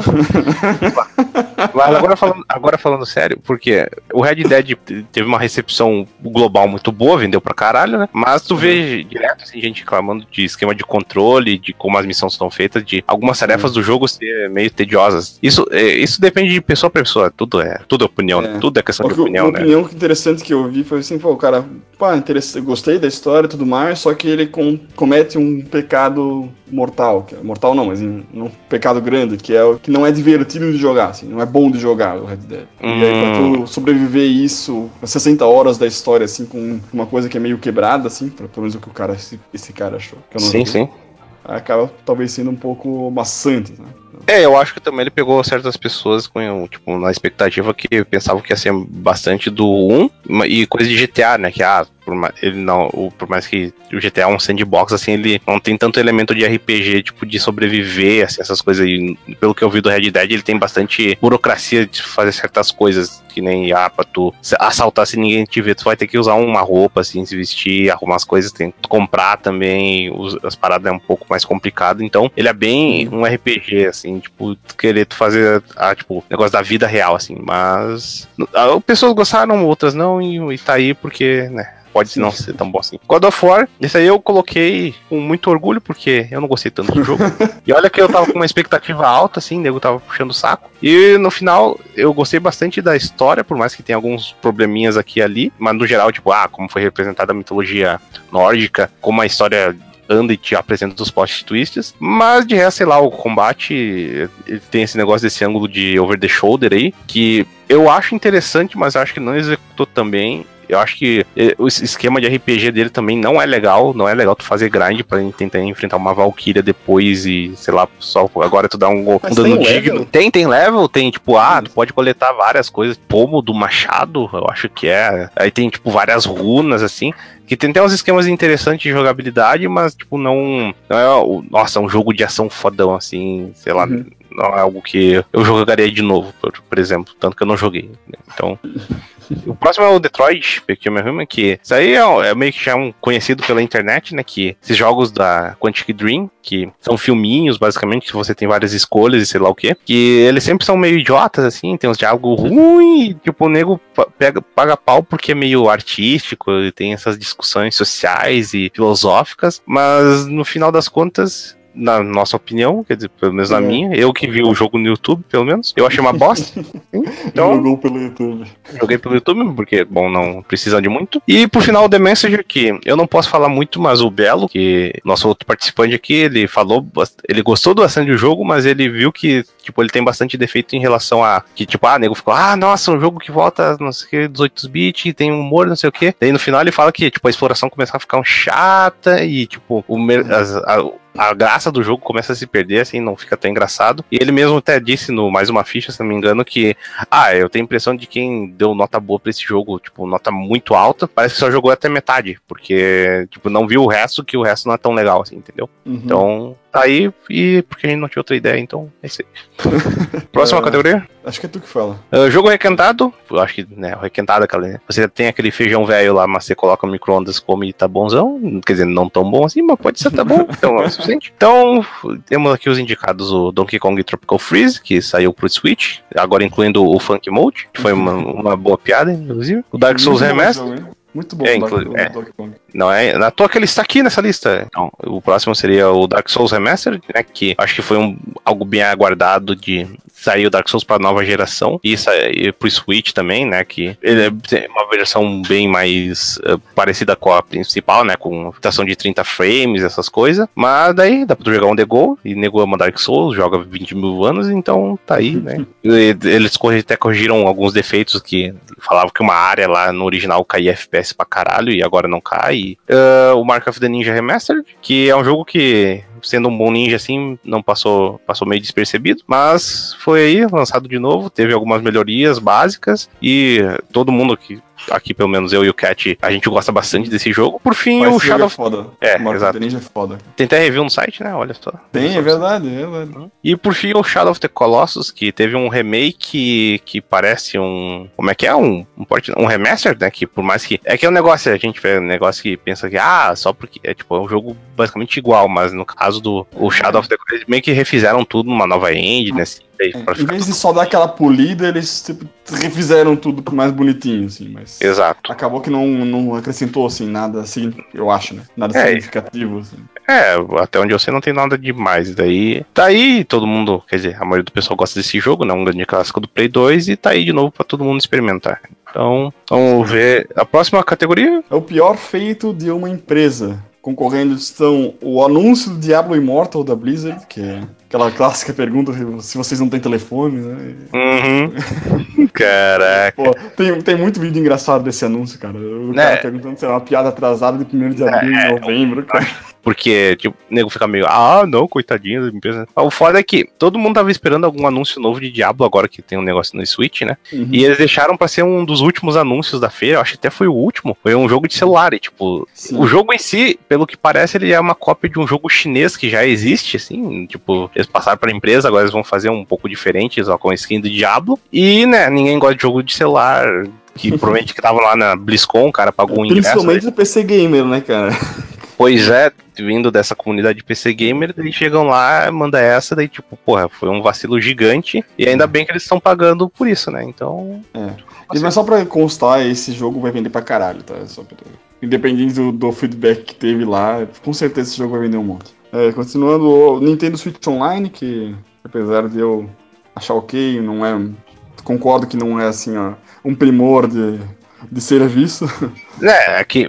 Mas agora falando sério, porque o Red Dead teve uma recepção global muito boa, vendeu pra caralho, né? Mas tu vê direto assim, gente reclamando de esquema de controle, de como as missões são feitas, de algumas tarefas do jogo ser meio tediosas. Isso depende de pessoa pra pessoa, tudo é opinião, né? Tudo é questão de opinião, né? Uma opinião interessante que eu vi foi assim, o cara, gostei da história e tudo mais, só que ele comete um pecado mortal, mortal não, mas um pecado grande, que não é divertido de jogar, assim, não é bom de jogar o Red Dead. E aí pra tu sobreviver isso, 60 horas da história, assim, com uma coisa que é meio quebrada, assim, pelo menos o que esse cara achou. Que eu não joguei, sim. acaba talvez sendo um pouco maçante, né? Eu acho que também ele pegou certas pessoas com, tipo, na expectativa que pensavam que ia ser bastante do 1 e coisa de GTA, né? Que, por mais que o GTA é um sandbox, assim, ele não tem tanto elemento de RPG, tipo, de sobreviver, assim, essas coisas. E pelo que eu vi do Red Dead, ele tem bastante burocracia de fazer certas coisas, que nem, pra tu assaltar se ninguém te ver, tu vai ter que usar uma roupa, assim, se vestir, arrumar as coisas, tem que comprar também, as paradas é um pouco mais complicado. Então, ele é bem um RPG, assim, tipo, querer tu fazer, tipo, negócio da vida real, assim, mas pessoas gostaram, outras não, e tá aí porque, né, pode não ser tão bom assim. God of War, esse aí eu coloquei com muito orgulho, porque eu não gostei tanto do jogo. E olha que eu tava com uma expectativa alta, assim, o nego tava puxando o saco. E no final, eu gostei bastante da história, por mais que tenha alguns probleminhas aqui e ali. Mas no geral, tipo, como foi representada a mitologia nórdica, como a história anda e te apresenta os plot twists, mas de resto, sei lá, o combate ele tem esse negócio desse ângulo de over the shoulder aí, que eu acho interessante, mas acho que não executou também. Eu acho que o esquema de RPG dele também não é legal tu fazer grind pra tentar enfrentar uma Valkyria depois e, sei lá, só agora tu dá um dano digno. Tem level, tem tipo, tu pode coletar várias coisas, pomo do machado, eu acho que é. Aí tem tipo várias runas, assim, que tem até uns esquemas interessantes de jogabilidade, mas tipo, não é um jogo de ação fodão, assim, sei lá, não é algo que eu jogaria de novo, por exemplo, tanto que eu não joguei. Então, o próximo é o Detroit Become Human, que isso aí é meio que já conhecido pela internet, né, que esses jogos da Quantic Dream, que são filminhos, basicamente, que você tem várias escolhas e sei lá o quê, que eles sempre são meio idiotas, assim, tem uns diálogos ruins, tipo, o nego paga pau porque é meio artístico, e tem essas discussões sociais e filosóficas, mas no final das contas, na nossa opinião, quer dizer, pelo menos na minha, eu que vi o jogo no YouTube, pelo menos, eu achei uma bosta. Então, jogou pelo YouTube. Joguei pelo YouTube, porque, bom, não precisa de muito. E por final, o The Messenger, que eu não posso falar muito, mas o Belo, que nosso outro participante aqui, ele falou, ele gostou bastante do jogo, mas ele viu que, tipo, ele tem bastante defeito em relação a, que, tipo, nego ficou, nossa, um jogo que volta, não sei o que, 18 bits, tem humor, não sei o que. Daí no final ele fala que, tipo, a exploração começa a ficar chata e, tipo, a graça do jogo começa a se perder, assim, não fica tão engraçado. E ele mesmo até disse no Mais Uma Ficha, se não me engano, que eu tenho a impressão de quem deu nota boa pra esse jogo, tipo, nota muito alta, parece que só jogou até metade, porque, tipo, não viu o resto, que o resto não é tão legal, assim, entendeu? Então, tá aí, e porque a gente não tinha outra ideia, então é isso aí. Próxima categoria? Acho que é tu que fala. Jogo requentado, eu acho que, né, o requentado é aquela, né? Você tem aquele feijão velho lá, mas você coloca no micro-ondas, come e tá bonzão, quer dizer, não tão bom assim, mas pode ser tá bom, então é o suficiente. Então, temos aqui os indicados, o Donkey Kong Tropical Freeze, que saiu pro Switch, agora incluindo o Funk Mode, que foi uma boa piada, inclusive. O Dark Souls Remaster. Muito bom, Donkey Kong. Não é à toa que ele está aqui nessa lista. Então, o próximo seria o Dark Souls Remastered, né, que acho que foi algo bem aguardado de sair o Dark Souls para nova geração e sair pro Switch também, né, que ele é uma versão bem mais parecida com a principal, né, com rotação de 30 frames, essas coisas, mas daí dá pra tu jogar on the go, e nego ama Dark Souls, joga 20 mil anos, então tá aí, né. Eles até corrigiram alguns defeitos que falavam que uma área lá no original caía FPS pra caralho, e agora não cai. O Mark of the Ninja Remastered, que é um jogo que, sendo um bom ninja assim, não passou meio despercebido, mas foi aí, lançado de novo, teve algumas melhorias básicas, e todo mundo aqui, pelo menos eu e o Cat, a gente gosta bastante desse jogo. Por fim, mas o Shadow of... foda. Exato. Ninja é foda. Tem até review no site, né? Olha só. Tem, é verdade. E por fim, o Shadow of the Colossus, que teve um remake que parece um... Como é que é? Um remaster, né? Que por mais que... É que é um negócio, a gente vê um negócio que pensa que, só porque é tipo, é um jogo basicamente igual, mas no caso do Shadow of the Colossus, eles meio que refizeram tudo numa nova engine, assim. Em vez de só dar aquela polida, eles tipo, refizeram tudo mais bonitinho, assim, mas... Exato. Acabou que não acrescentou, assim, nada, assim, eu acho, né? Nada significativo, assim. Até onde eu sei não tem nada demais. Daí, tá aí, todo mundo, quer dizer, a maioria do pessoal gosta desse jogo, né? Um grande clássico do Play 2, e tá aí de novo pra todo mundo experimentar. Então, vamos ver a próxima categoria. É o pior feito de uma empresa. Concorrendo estão o anúncio do Diablo Immortal da Blizzard, que é aquela clássica pergunta se vocês não têm telefone, né? Caraca. Pô, tem muito vídeo engraçado desse anúncio, cara. O cara perguntando se era uma piada atrasada de 1º de abril em novembro, cara. Porque, tipo, o nego fica meio, não, coitadinho da empresa. O foda é que todo mundo tava esperando algum anúncio novo de Diablo, agora que tem um negócio no Switch, né? Uhum. E eles deixaram pra ser um dos últimos anúncios da feira, eu acho que até foi o último. Foi um jogo de celular, e tipo, Sim. O jogo em si, pelo que parece, ele é uma cópia de um jogo chinês que já existe, assim, tipo, eles passaram pra empresa, agora eles vão fazer um pouco diferente, só com skin do Diablo. E, né, ninguém gosta de jogo de celular, que provavelmente que tava lá na BlizzCon, o cara pagou um ingresso. Principalmente do PC Gamer, né, cara? Pois é, vindo dessa comunidade de PC Gamer, daí chegam lá, manda essa, daí tipo, porra, foi um vacilo gigante, e ainda bem que eles estão pagando por isso, né, então... Mas só pra constar, esse jogo vai vender pra caralho, tá? Só pra... Independente do feedback que teve lá, com certeza esse jogo vai vender um monte. Continuando, o Nintendo Switch Online, que apesar de eu achar ok, não é... Concordo que não é, assim, ó, um primor de serviço. Aqui,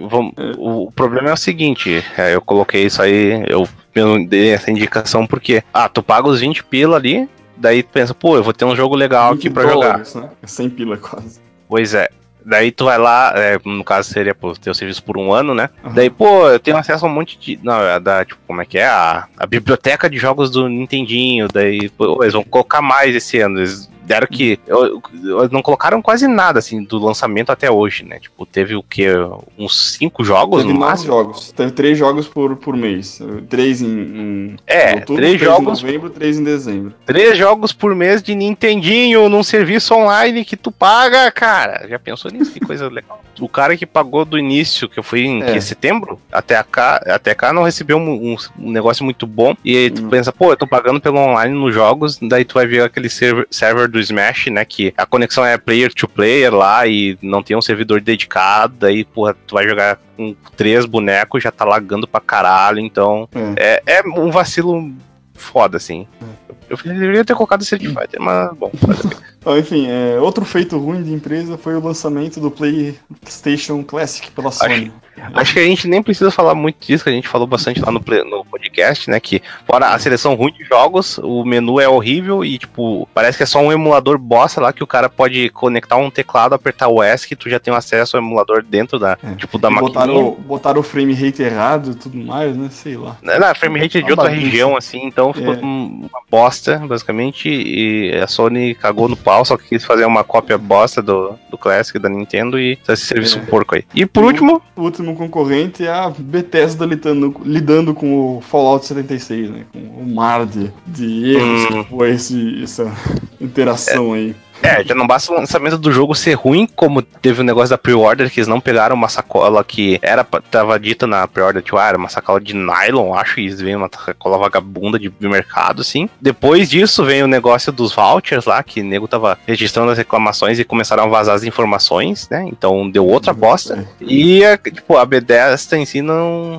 o problema é o seguinte, eu coloquei isso aí, eu dei essa indicação porque, tu paga os 20 pila ali, daí tu pensa, pô, eu vou ter um jogo legal aqui pra jogar. Né? 100 pila quase. Pois é. Daí tu vai lá, no caso seria ter o serviço por um ano, né? Uhum. Daí, pô, eu tenho acesso a um monte de... Não, tipo, como é que é? A biblioteca de jogos do Nintendinho, daí, pô, eles vão colocar mais esse ano, eles deram que... não colocaram quase nada, assim, do lançamento até hoje, né? Tipo, teve o quê? Uns 5 jogos no máximo? Jogos. Teve 3 jogos por mês. 3 em outubro, 3 jogos... em novembro, 3 em dezembro. 3 jogos por mês de Nintendinho num serviço online que tu paga, cara. Já pensou nisso? Que coisa legal. O cara que pagou do início, que eu fui em setembro, até cá não recebeu um negócio muito bom. E aí tu pensa, pô, eu tô pagando pelo online nos jogos, daí tu vai ver aquele server do Smash, né, que a conexão é player to player lá e não tem um servidor dedicado, daí, porra, tu vai jogar com 3 bonecos, já tá lagando pra caralho, então é um vacilo foda, assim. Eu deveria ter colocado o Street Fighter, mas bom. Enfim, outro feito ruim de empresa foi o lançamento do PlayStation Classic pela Sony. Acho que a gente nem precisa falar muito disso, que a gente falou bastante lá no podcast, né? Que fora a seleção ruim de jogos, o menu é horrível e, tipo, parece que é só um emulador bosta lá que o cara pode conectar um teclado, apertar o ESC e tu já tem acesso ao emulador dentro da, da maquininha. Botaram o frame rate errado e tudo mais, né? Sei lá. Não, frame rate é de outra região, assim, então ficou uma bosta, basicamente, e a Sony cagou no pau, só que quis fazer uma cópia bosta do Classic da Nintendo e esse serviço porco aí. E por último... O último concorrente é a Bethesda lidando com o Fallout 76, né? Com o mar de erros que foi essa interação aí. Já não basta o lançamento do jogo ser ruim, como teve o negócio da pre-order, que eles não pegaram uma sacola que tava dita na pre-order, tipo, era uma sacola de nylon, acho, e eles veio uma sacola vagabunda de mercado, assim. Depois disso, veio o negócio dos vouchers lá, que o nego tava registrando as reclamações e começaram a vazar as informações, né? Então deu outra bosta. E, tipo, a Bethesda em si não...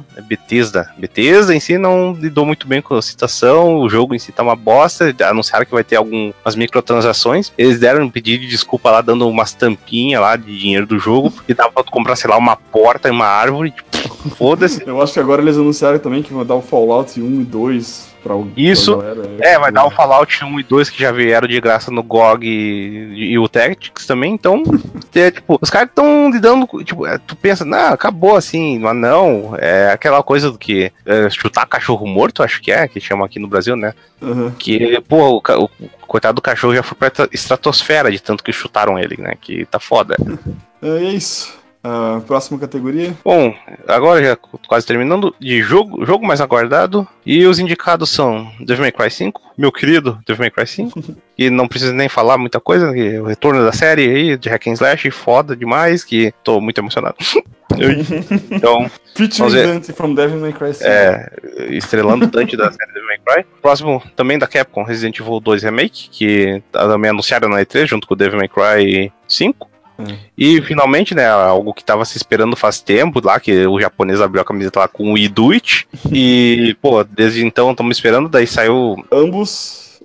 Bethesda em si não lidou muito bem com a situação, o jogo em si tá uma bosta, anunciaram que vai ter algumas microtransações, eles deram um pedido de desculpa lá, dando umas tampinhas lá de dinheiro do jogo, e dava pra tu comprar, sei lá, uma porta e uma árvore, tipo, foda-se. Eu acho que agora eles anunciaram também que vão dar o Fallout 1 e 2 pra isso, vai dar o Fallout 1 e 2 que já vieram de graça no GOG e o Tactics também, então, tipo, os caras estão lidando, tipo, tu pensa, não, acabou assim, mas não, é aquela coisa do que chutar cachorro morto, acho que chama aqui no Brasil, né? Uhum. Que, pô, o coitado do cachorro já foi pra estratosfera de tanto que chutaram ele, né? Que tá foda. É isso. Próxima categoria. Bom, agora já quase terminando de jogo mais aguardado. E os indicados são Devil May Cry 5, meu querido Devil May Cry 5. E não precisa nem falar muita coisa, que o retorno da série aí, de Hack and Slash, foda demais, que tô muito emocionado. Então, Featuring Dante from Devil May Cry 5. Estrelando o Dante da série Devil May Cry. Próximo, também da Capcom, Resident Evil 2 Remake, que também anunciaram na E3, junto com o Devil May Cry 5. E finalmente, né, algo que tava se esperando faz tempo lá, que o japonês abriu a camiseta lá com o We Do It. E, pô, desde então estamos esperando, daí saiu... Ambos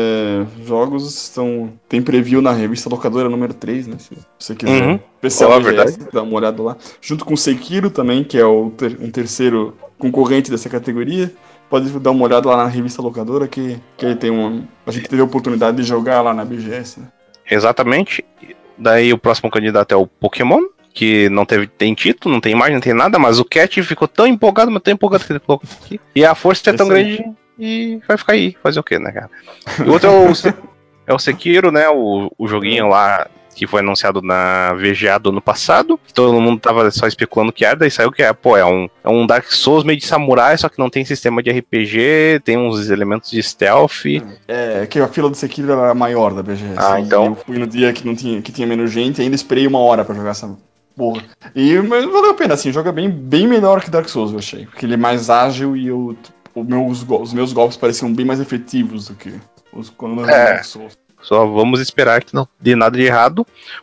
jogos tem preview na revista locadora número 3, né, se você quiser. Especial BGS, dá uma olhada lá. Junto com o Sekiro também, que é um terceiro concorrente dessa categoria. Pode dar uma olhada lá na revista locadora, que aí tem a gente teve a oportunidade de jogar lá na BGS, né? Exatamente. Daí o próximo candidato é o Pokémon, que não tem título, não tem imagem, não tem nada, mas o Cat ficou tão empolgado, mas tão empolgado que ele colocou aqui. E a força é tão grande e vai ficar aí, fazer o quê, né, cara? E o outro é o Sekiro, né, o joguinho lá que foi anunciado na VGA do ano passado. Todo mundo tava só especulando que era, daí saiu que é um Dark Souls meio de samurai, só que não tem sistema de RPG, tem uns elementos de stealth. É, que a fila do Sekiro era maior da BGS. Então. Eu fui no dia que tinha menos gente e ainda esperei 1 hora pra jogar essa porra. Mas valeu a pena, assim, joga bem melhor que Dark Souls, eu achei. Porque ele é mais ágil e os meus golpes pareciam bem mais efetivos do que quando eu joguei Dark Souls. Só vamos esperar que não dê nada de errado.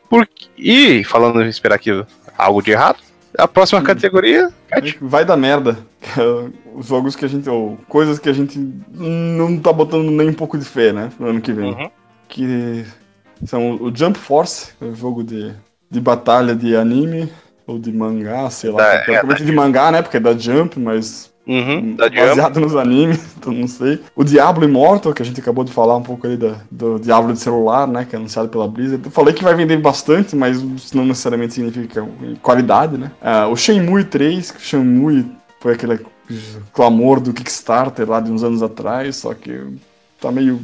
E falando em esperar que algo de errado, a próxima categoria vai dar merda. Os jogos que a gente. Ou coisas que a gente não tá botando nem um pouco de fé, né? No ano que vem. Que são o Jump Force, é um jogo de batalha de anime ou de mangá, sei lá. Provavelmente de mangá, né? Porque é da Jump, mas. Baseado nos animes, então não sei. O Diablo Immortal, que a gente acabou de falar um pouco ali do Diablo de celular, né? Que é anunciado pela Blizzard. Eu falei que vai vender bastante, mas isso não necessariamente significa qualidade, né? O Shenmue 3, que o Shenmue foi aquele clamor do Kickstarter lá de uns anos atrás, só que tá meio...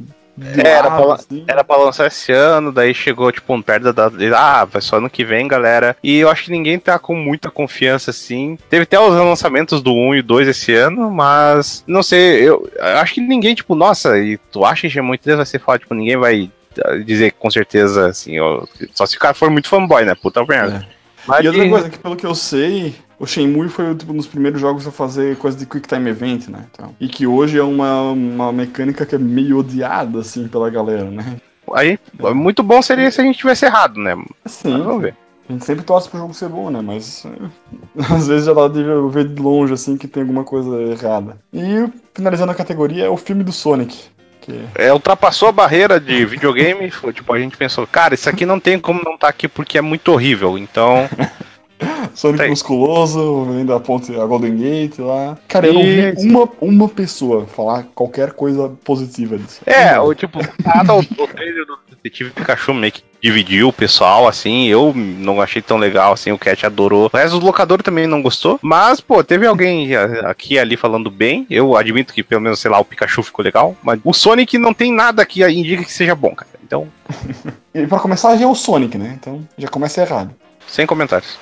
Era pra lançar esse ano, daí chegou tipo perto vai só ano que vem, galera. E eu acho que ninguém tá com muita confiança assim. Teve até os lançamentos do 1 e 2 esse ano, mas não sei, eu acho que ninguém, tipo, nossa, e tu acha que muito vai ser foda, tipo, ninguém vai dizer com certeza assim, só se o cara for muito fanboy, né? Puta merda. E outra coisa, que pelo que eu sei, o Shenmue foi tipo, um dos primeiros jogos a fazer coisa de Quick Time Event, né? Então, e que hoje é uma mecânica que é meio odiada, assim, pela galera, né? Aí, muito bom seria se a gente tivesse errado, né? Sim. Mas vamos ver. A gente sempre torce pro jogo ser bom, né? Mas às vezes já dá de ver de longe, assim, que tem alguma coisa errada. E, finalizando a categoria, é o filme do Sonic. Ultrapassou a barreira de videogame, foi, tipo, a gente pensou, cara, isso aqui não tem como não tá aqui porque é muito horrível, então... Sonic musculoso, vendo a Golden Gate lá. Cara, eu não vi uma pessoa falar qualquer coisa positiva disso. O trailer do Detetive Pikachu meio que dividiu o pessoal, assim, eu não achei tão legal, assim, o Cat adorou. O resto do locador também não gostou, mas, pô, teve alguém aqui e ali falando bem, eu admito que pelo menos, sei lá, o Pikachu ficou legal, mas o Sonic não tem nada que indica que seja bom, cara, então... E pra começar, já é o Sonic, né, então já começa errado. Sem comentários.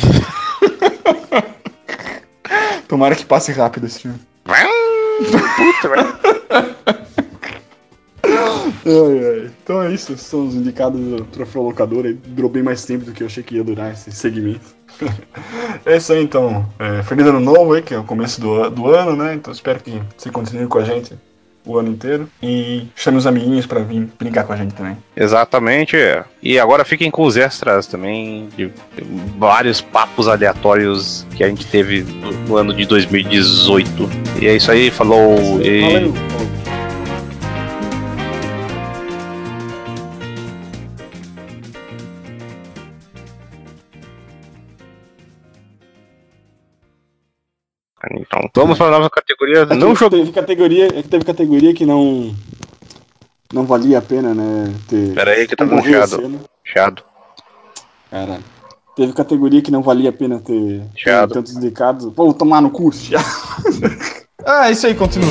Tomara que passe rápido esse filme. Puta, velho. Então é isso, são os indicados do Troféu Locador. Durou bem mais tempo do que eu achei que ia durar esse segmento. É isso aí, então. Feliz ano novo aí, que é o começo do ano, né? Então espero que você continue com a gente o ano inteiro. E chame os amiguinhos pra vir brincar com a gente também. Exatamente. E agora fiquem com os extras também, de vários papos aleatórios que a gente teve no ano de 2018. E é isso aí, falou. Valeu. Então, vamos para a nova categoria. Teve categoria que não valia a pena, né? Pera aí que tá dando chiado. Caralho. Teve categoria que não valia a pena ter tantos indicados. Vou tomar no cu. É isso aí, continua.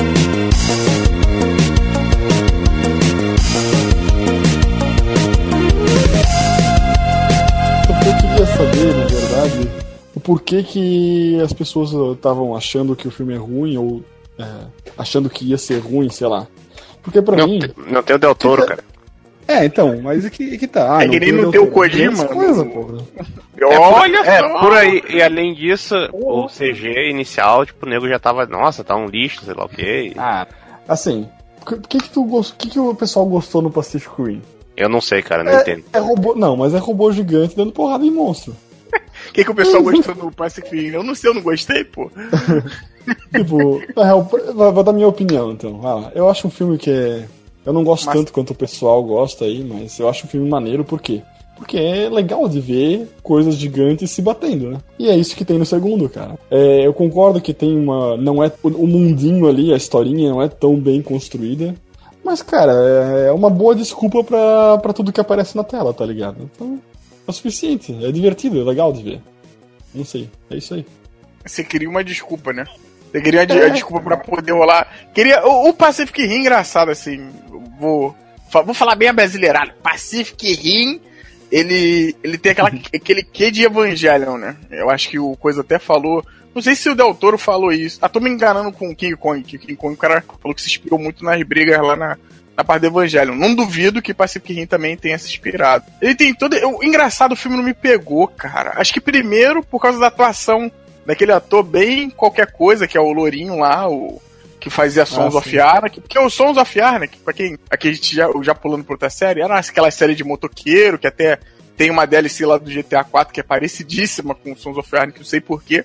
Eu queria saber, na verdade, o porquê que as pessoas estavam achando que o filme é ruim ou achando que ia ser ruim, sei lá. Porque pra mim... Não tem o Del Toro, cara. Então, mas é que tá. É que nem não tem o Kojima. Olha só! Por aí. E além disso, o CG inicial, tipo, o nego já tava, nossa, tá um lixo, sei lá o quê. Assim, o que o pessoal gostou no Pacific Rim? Eu não sei, cara, não entendo. Mas é robô gigante dando porrada em monstro. O que o pessoal gostou no Pacific Rim? Eu não sei, eu não gostei, pô. Tipo, vou dar minha opinião, então. Eu acho um filme que eu não gosto tanto quanto o pessoal gosta aí, mas eu acho um filme maneiro, por quê? Porque é legal de ver coisas gigantes se batendo, né? E é isso que tem no segundo, cara. Eu concordo que tem não é o mundinho ali, a historinha não é tão bem construída. Mas, cara, é uma boa desculpa pra tudo que aparece na tela, tá ligado? Então, É o suficiente, é divertido, é legal de ver. Não sei, é isso aí. Você queria uma desculpa, né? Você queria a desculpa pra poder rolar. O Pacific Rim engraçado, assim. Vou falar bem a brasileirada. Pacific Rim, ele tem aquele quê de Evangelion, né? Eu acho que o Coisa até falou. Não sei se o Del Toro falou isso. Tô me enganando com o King Kong. Que o King Kong, o cara falou que se inspirou muito nas brigas lá na parte do Evangelion. Não duvido que Pacific Rim também tenha se inspirado. Ele tem todo... engraçado, o filme não me pegou, cara. Acho que primeiro, por causa da atuação daquele ator bem qualquer coisa, que é o Lourinho lá, o que fazia Sons of Anarchy. Porque o Sons of Anarchy, pra quem... Aqui a gente já pulando por outra série, era aquela série de motoqueiro, que até... Tem uma DLC lá do GTA 4 que é parecidíssima com o Sons of Anarchy, não sei porquê,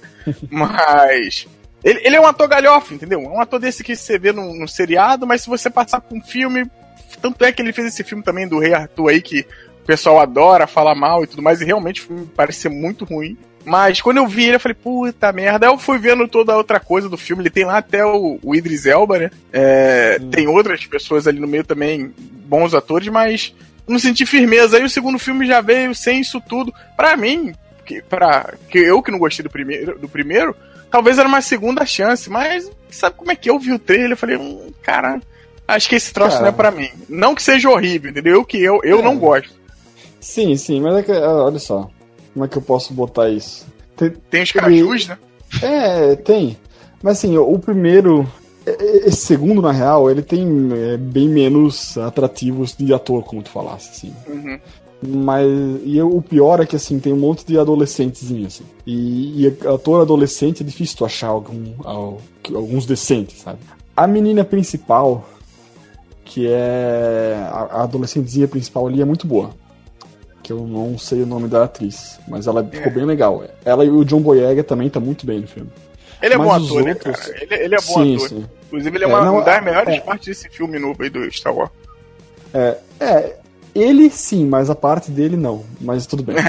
mas... Ele é um ator galhofa, entendeu? É um ator desse que você vê no seriado, mas se você passar por um filme... Tanto é que ele fez esse filme também do Rei Arthur aí, que o pessoal adora, fala mal e tudo mais, e realmente o filme parece ser muito ruim. Mas quando eu vi ele, eu falei, puta merda. Aí eu fui vendo toda a outra coisa do filme. Ele tem lá até o Idris Elba, né? Tem outras pessoas ali no meio também, bons atores, mas... não senti firmeza. Aí o segundo filme já veio sem isso tudo. Pra mim, que eu que não gostei do primeiro, talvez era uma segunda chance, mas sabe como é que eu vi o trailer? Eu falei, cara, acho que esse troço não é pra mim. Não que seja horrível, entendeu? Eu não gosto. Sim, mas é que, olha só, como é que eu posso botar isso? Tem os cajus, né? Tem. Mas assim, o primeiro... Esse segundo, na real, ele tem bem menos atrativos de ator, como tu falasse, assim. Uhum. Mas o pior é que, assim, tem um monte de adolescentezinho, assim. E ator adolescente é difícil tu achar alguns decentes, sabe? A menina principal, que é a adolescentezinha principal ali, é muito boa. Que eu não sei o nome da atriz, mas ela ficou bem legal. Ela e o John Boyega também tá muito bem no filme. Ele é bom ator, né, cara? Ele é bom ator. Sim. Inclusive, ele é uma das melhores partes desse filme novo aí do Star Wars. Ele sim, mas a parte dele não. Mas tudo bem.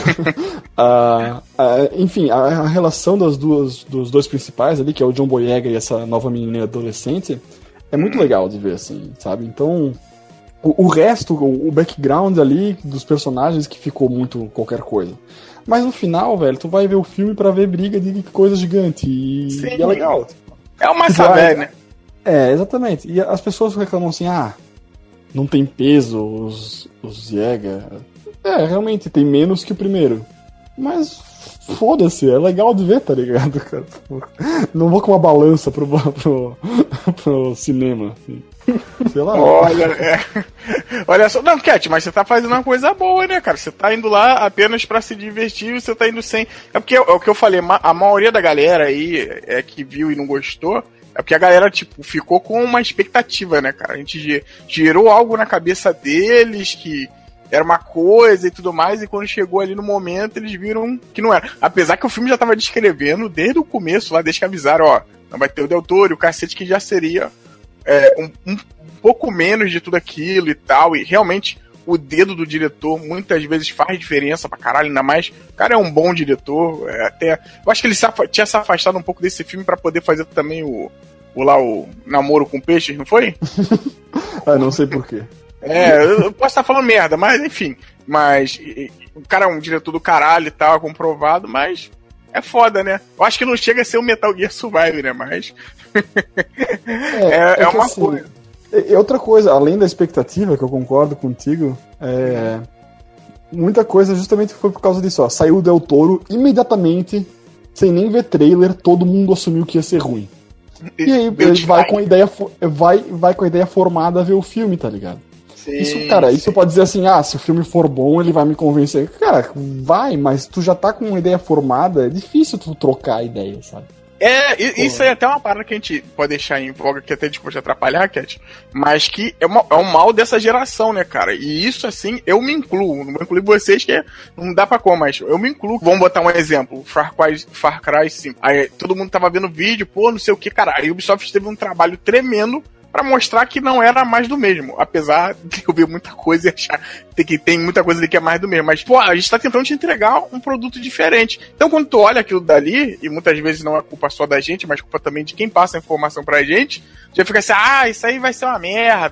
Enfim, a relação dos dois principais ali, que é o John Boyega e essa nova menina adolescente, é muito legal de ver, assim, sabe? Então, o resto, o background ali dos personagens que ficou muito qualquer coisa. Mas no final, velho, tu vai ver o filme pra ver briga de coisa gigante e é legal. É uma massa né? Exatamente. E as pessoas reclamam assim, não tem peso os Jäger. Realmente, tem menos que o primeiro. Mas foda-se, é legal de ver, tá ligado, cara? Não vou com uma balança pro cinema, assim. Sei lá. Olha só, não, Cat, mas você tá fazendo uma coisa boa, né, cara? Você tá indo lá apenas pra se divertir, você tá indo sem. É porque é o que eu falei, a maioria da galera aí que viu e não gostou, é porque a galera, tipo, ficou com uma expectativa, né, cara? A gente gerou algo na cabeça deles que era uma coisa e tudo mais, e quando chegou ali no momento, eles viram que não era. Apesar que o filme já tava descrevendo desde o começo, lá, desde que avisaram, não vai ter o Del Toro, o cacete, que já seria um pouco menos de tudo aquilo e tal, e realmente o dedo do diretor muitas vezes faz diferença pra caralho, ainda mais, o cara é um bom diretor, eu acho que ele tinha se afastado um pouco desse filme pra poder fazer também o Namoro com Peixes, não foi? Não sei porquê. Eu posso estar falando merda, mas enfim, o cara é um diretor do caralho e tal, comprovado, mas é foda, né? Eu acho que não chega a ser o Metal Gear Survive, né, mas é uma assim, coisa. Outra coisa, além da expectativa, que eu concordo contigo, muita coisa justamente foi por causa disso, saiu o Del Toro imediatamente, sem nem ver trailer, todo mundo assumiu que ia ser ruim. E aí ele vai com a ideia formada a ver o filme, tá ligado? Sim, isso pode dizer assim, se o filme for bom, ele vai me convencer. Cara, vai, mas tu já tá com uma ideia formada, é difícil tu trocar a ideia, sabe? Isso aí é até uma parada que a gente pode deixar em voga, que até desculpa te atrapalhar, Cat, mas que é um mal dessa geração, né, cara? E isso, assim, eu me incluo. Não vou incluir vocês, que não dá pra como, mas eu me incluo. Vamos botar um exemplo, Far Cry 5. Aí todo mundo tava vendo vídeo, não sei o que, cara. A Ubisoft teve um trabalho tremendo pra mostrar que não era mais do mesmo. Apesar de eu ver muita coisa e achar que tem muita coisa ali que é mais do mesmo. Mas, a gente tá tentando te entregar um produto diferente. Então, quando tu olha aquilo dali, e muitas vezes não é culpa só da gente, mas culpa também de quem passa a informação pra gente, já fica assim, isso aí vai ser uma merda.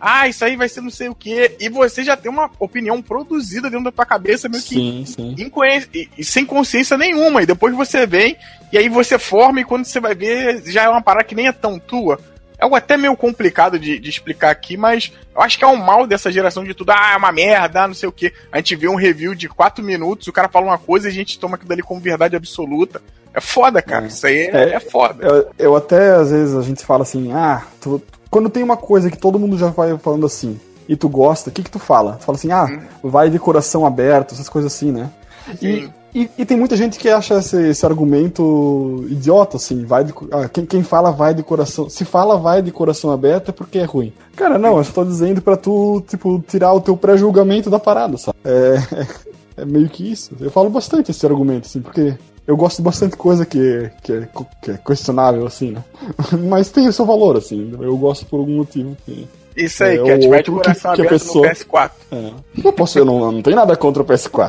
isso aí vai ser não sei o quê, e você já tem uma opinião produzida dentro da tua cabeça, meio que e sem consciência nenhuma, e depois você vem, e aí você forma, e quando você vai ver, já é uma parada que nem é tão tua. É algo até meio complicado de explicar aqui, mas eu acho que é um mal dessa geração de tudo. É uma merda, não sei o quê. A gente vê um review de 4 minutos, o cara fala uma coisa e a gente toma aquilo dali como verdade absoluta. É foda, cara. Isso aí é foda. Eu até, às vezes, a gente fala assim, quando tem uma coisa que todo mundo já vai falando assim, e tu gosta, o que tu fala? Tu fala assim, vai de coração aberto, essas coisas assim, né? E tem muita gente que acha esse argumento idiota, assim, quem fala vai de coração, se fala vai de coração aberto é porque é ruim. Cara, não, eu só tô dizendo pra tu, tipo, tirar o teu pré-julgamento da parada, sabe? É meio que isso. Eu falo bastante esse argumento, assim, porque eu gosto de bastante coisa que é questionável, assim, né? Mas tem o seu valor, assim, eu gosto por algum motivo que... Isso aí, Cat, vai de coração aberto pessoa... no PS4. Eu não tenho nada contra o PS4.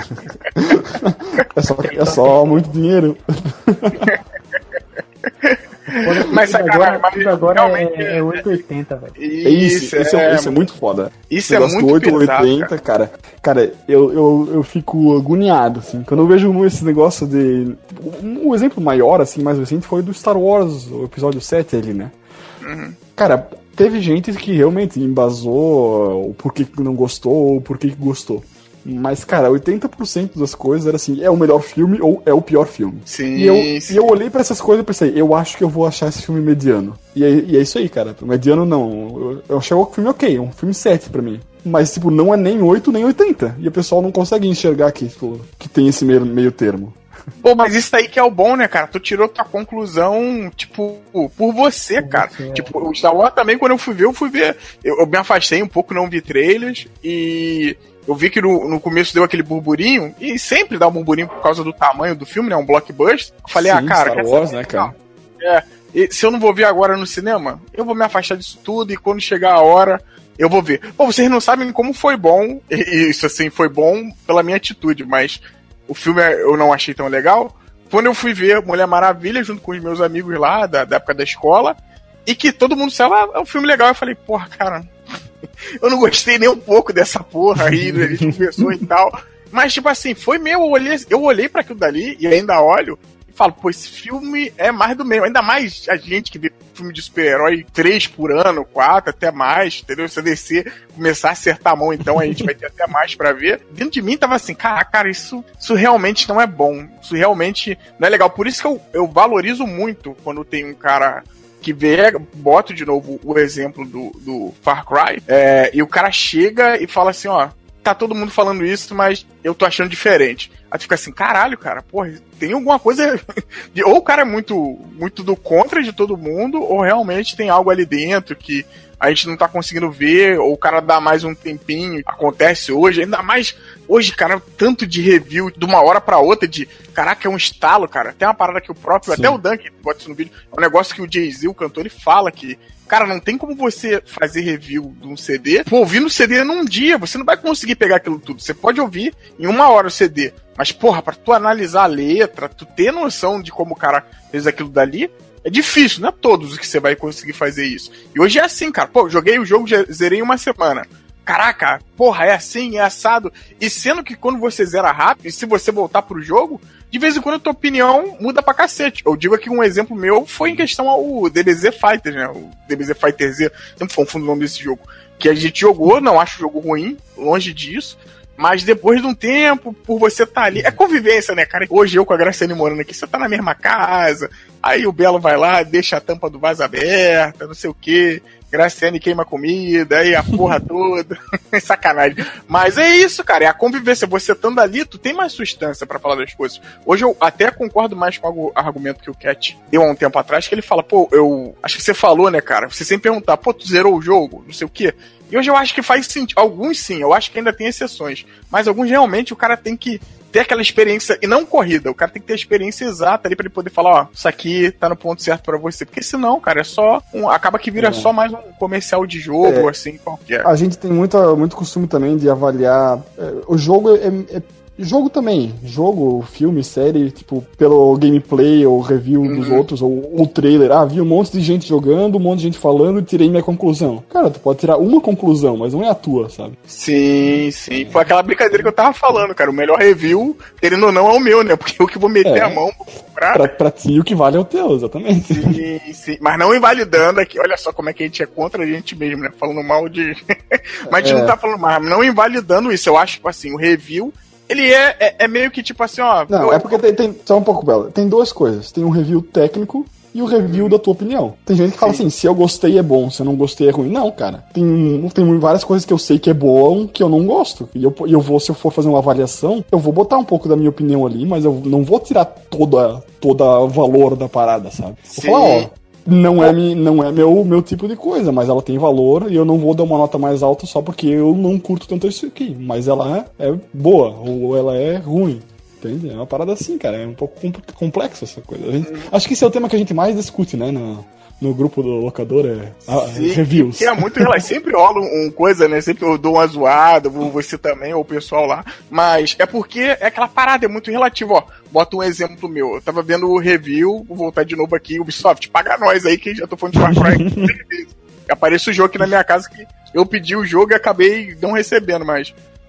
é só muito dinheiro. Mas sacanagem, agora é 880, velho. Isso é muito foda. Isso é muito 880, pesado, cara, eu fico agoniado, assim. Quando eu vejo esse negócio de... Um exemplo maior, assim, mais recente, foi do Star Wars, o episódio 7 ali, né? Cara, teve gente que realmente embasou o porquê que não gostou ou o porquê que gostou. Mas, cara, 80% das coisas era assim, é o melhor filme ou é o pior filme. Sim. E eu olhei pra essas coisas e pensei, eu acho que eu vou achar esse filme mediano. E é isso aí, cara. Mediano não. Eu achei o filme ok, um filme 7 pra mim. Mas, tipo, não é nem 8 nem 80. E o pessoal não consegue enxergar que tem esse meio termo. Pô, mas isso aí que é o bom, né, cara? Tu tirou tua conclusão, tipo, por você, cara. Tipo, o Star Wars também, quando eu fui ver, eu me afastei um pouco, não vi trailers, e eu vi que no começo deu aquele burburinho, e sempre dá um burburinho por causa do tamanho do filme, né, um blockbuster. Eu falei, cara... Star Wars, né, cara? E se eu não vou ver agora no cinema, eu vou me afastar disso tudo, e quando chegar a hora... eu vou ver. Pô, vocês não sabem como foi bom, e isso, assim, foi bom pela minha atitude, mas... o filme eu não achei tão legal. Quando eu fui ver Mulher Maravilha junto com os meus amigos lá, da época da escola, e que todo mundo disse, é um filme legal. Eu falei, porra, cara, eu não gostei nem um pouco dessa porra aí, a gente conversou e tal. Mas, tipo assim, foi meu, eu olhei pra aquilo dali, e ainda olho, e falo, pô, esse filme é mais do mesmo. Ainda mais a gente que vê filme de super-herói 3 por ano, 4, até mais, entendeu? Se a DC começar a acertar a mão, então a gente vai ter até mais pra ver. Dentro de mim tava assim, cara, isso realmente não é bom. Isso realmente não é legal. Por isso que eu valorizo muito quando tem um cara que vê, boto de novo o exemplo do Far Cry, e o cara chega e fala assim, tá todo mundo falando isso, mas eu tô achando diferente. Aí tu fica assim, caralho, cara, porra, tem alguma coisa... ou o cara é muito, muito do contra de todo mundo, ou realmente tem algo ali dentro que a gente não tá conseguindo ver, ou o cara dá mais um tempinho, acontece hoje, ainda mais hoje, cara, tanto de review de uma hora pra outra, de, caraca, é um estalo, cara. Tem uma parada que o próprio, até o Dunk bota isso no vídeo, é um negócio que o Jay-Z, o cantor, ele fala que, cara, não tem como você fazer review de um CD, ouvindo o CD num dia, você não vai conseguir pegar aquilo tudo. Você pode ouvir em 1 hora o CD, mas, porra, pra tu analisar a letra, tu ter noção de como o cara fez aquilo dali, é difícil, não é todos que você vai conseguir fazer isso. E hoje é assim, cara. Pô, joguei o jogo, zerei em 1 semana. Caraca, porra, é assim, é assado. E sendo que quando você zera rápido, e se você voltar pro jogo, de vez em quando a tua opinião muda pra cacete. Eu digo aqui um exemplo meu, foi em questão ao DBZ Fighter, né? O DBZ Fighter Z, sempre confundo o nome desse jogo. Que a gente jogou, não acho o jogo ruim, longe disso. Mas depois de um tempo, por você estar ali... É convivência, né, cara? Hoje eu com a Graciane morando aqui, você tá na mesma casa, aí o Belo vai lá, deixa a tampa do vaso aberta, não sei o quê, Graciane queima comida, aí a porra toda. Sacanagem. Mas é isso, cara, é a convivência. Você estando ali, tu tem mais substância pra falar das coisas. Hoje eu até concordo mais com o argumento que o Cat deu há um tempo atrás, que ele fala, pô, acho que você falou, né, cara? Você sempre perguntar, pô, tu zerou o jogo? Não sei o quê. E hoje eu acho que faz sentido. Alguns sim, eu acho que ainda tem exceções. Mas alguns realmente o cara tem que ter aquela experiência, e não corrida, o cara tem que ter a experiência exata ali pra ele poder falar, isso aqui tá no ponto certo pra você. Porque senão, cara, é só acaba que vira só mais um comercial de jogo, assim, qualquer. A gente tem muito costume também de avaliar. O jogo Jogo também. Jogo, filme, série, tipo, pelo gameplay ou review dos outros, ou o trailer. Vi um monte de gente jogando, um monte de gente falando e tirei minha conclusão. Cara, tu pode tirar uma conclusão, mas não é a tua, sabe? Sim. Foi aquela brincadeira que eu tava falando, cara. O melhor review, querendo ou não, é o meu, né? Porque eu que vou meter a mão pra ti, o que vale é o teu, exatamente. Sim. Mas não invalidando aqui. Olha só como é que a gente é contra a gente mesmo, né? Falando mal de... Mas a gente não tá falando mal, não invalidando isso. Eu acho, tipo assim, o review... Ele é meio que tipo assim, ó... Não, é porque tem só um pouco, Bela. Tem duas coisas. Tem um review técnico e o review da tua opinião. Tem gente que fala assim, se eu gostei é bom, se eu não gostei é ruim. Não, cara. Tem várias coisas que eu sei que é bom, que eu não gosto. E eu vou, se eu for fazer uma avaliação, eu vou botar um pouco da minha opinião ali, mas eu não vou tirar toda a valor da parada, sabe? Sim. Vou falar, não é meu tipo de coisa, mas ela tem valor e eu não vou dar uma nota mais alta só porque eu não curto tanto isso aqui. Mas ela é boa, ou ela é ruim. Entende? É uma parada assim, cara. É um pouco complexo essa coisa. Acho que esse é o tema que a gente mais discute, né? No grupo do locador, reviews. Que é muito sempre rola uma coisa, né? Sempre eu dou uma zoada, você também, ou o pessoal lá. Mas é porque é aquela parada, é muito relativo, ó. Bota um exemplo meu. Eu tava vendo o review, vou voltar de novo aqui, Ubisoft, paga nós aí, que já tô falando de Far Cry. Aparece o jogo aqui na minha casa que eu pedi o jogo e acabei não recebendo, mas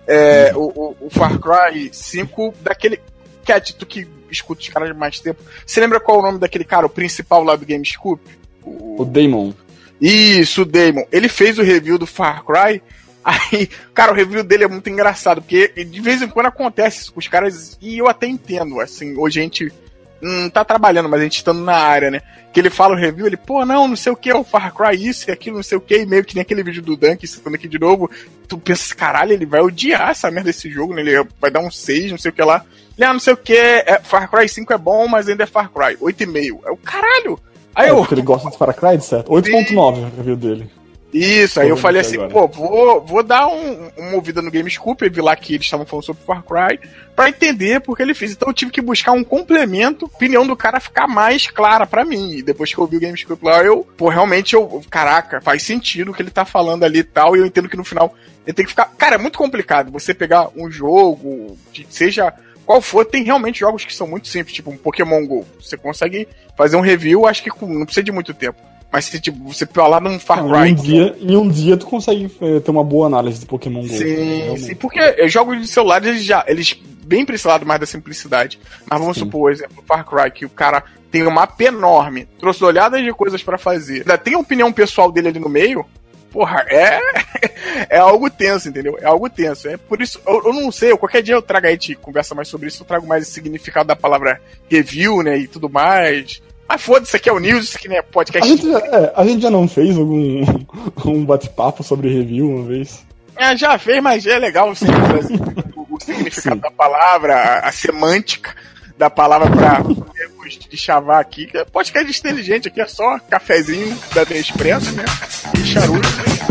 o Far Cry 5, daquele Cat, tu que escuta os caras de mais tempo. Você lembra qual é o nome daquele cara, o principal lá do GameScoop? O Damon. Isso, o Damon. Ele fez o review do Far Cry. Aí, cara, o review dele é muito engraçado, porque de vez em quando acontece isso com os caras, e eu até entendo, assim, hoje a gente não tá trabalhando, mas a gente estando na área, né? Que ele fala o review, ele, não sei o que, é o Far Cry isso e aquilo, não sei o que, e meio que nem aquele vídeo do Dunk citando aqui de novo, tu pensa, caralho, ele vai odiar essa merda desse jogo, né? Ele vai dar um 6, não sei o que lá. Ele, não sei o que, Far Cry 5 é bom, mas ainda é Far Cry, 8,5. É o caralho! Aí porque ele gosta de Far Cry, certo? 8.9 o review dele. Isso, aí eu falei assim, vou dar uma ouvida no GameScoop, e vi lá que eles estavam falando sobre Far Cry, pra entender porque ele fez. Então eu tive que buscar um complemento, a opinião do cara ficar mais clara pra mim. E depois que eu ouvi o GameScoop lá, realmente caraca, faz sentido o que ele tá falando ali e tal, e eu entendo que no final ele tem que ficar... Cara, é muito complicado você pegar um jogo, seja... qual for, tem realmente jogos que são muito simples, tipo um Pokémon GO. Você consegue fazer um review, acho que não precisa de muito tempo. Mas se tipo, você falar num Far Cry... Em um dia tu consegue ter uma boa análise de Pokémon GO. Sim, porque jogos de celular, eles bem pra esse lado mais da simplicidade. Mas vamos supor, exemplo, Far Cry, que o cara tem um mapa enorme, trouxe olhadas de coisas pra fazer. Ainda tem a opinião pessoal dele ali no meio... Porra, é algo tenso, entendeu? É algo tenso. É por isso, eu não sei, qualquer dia eu trago aí, a gente conversa mais sobre isso, eu trago mais o significado da palavra review, né, e tudo mais. Mas foda-se, isso aqui é o news, isso aqui não é podcast. A gente já não fez um bate-papo sobre review uma vez? Já fez, mas é legal o significado da palavra, a semântica da palavra pra de chavar aqui. Podcast inteligente aqui é só cafezinho da Nespresso, né? E charuto.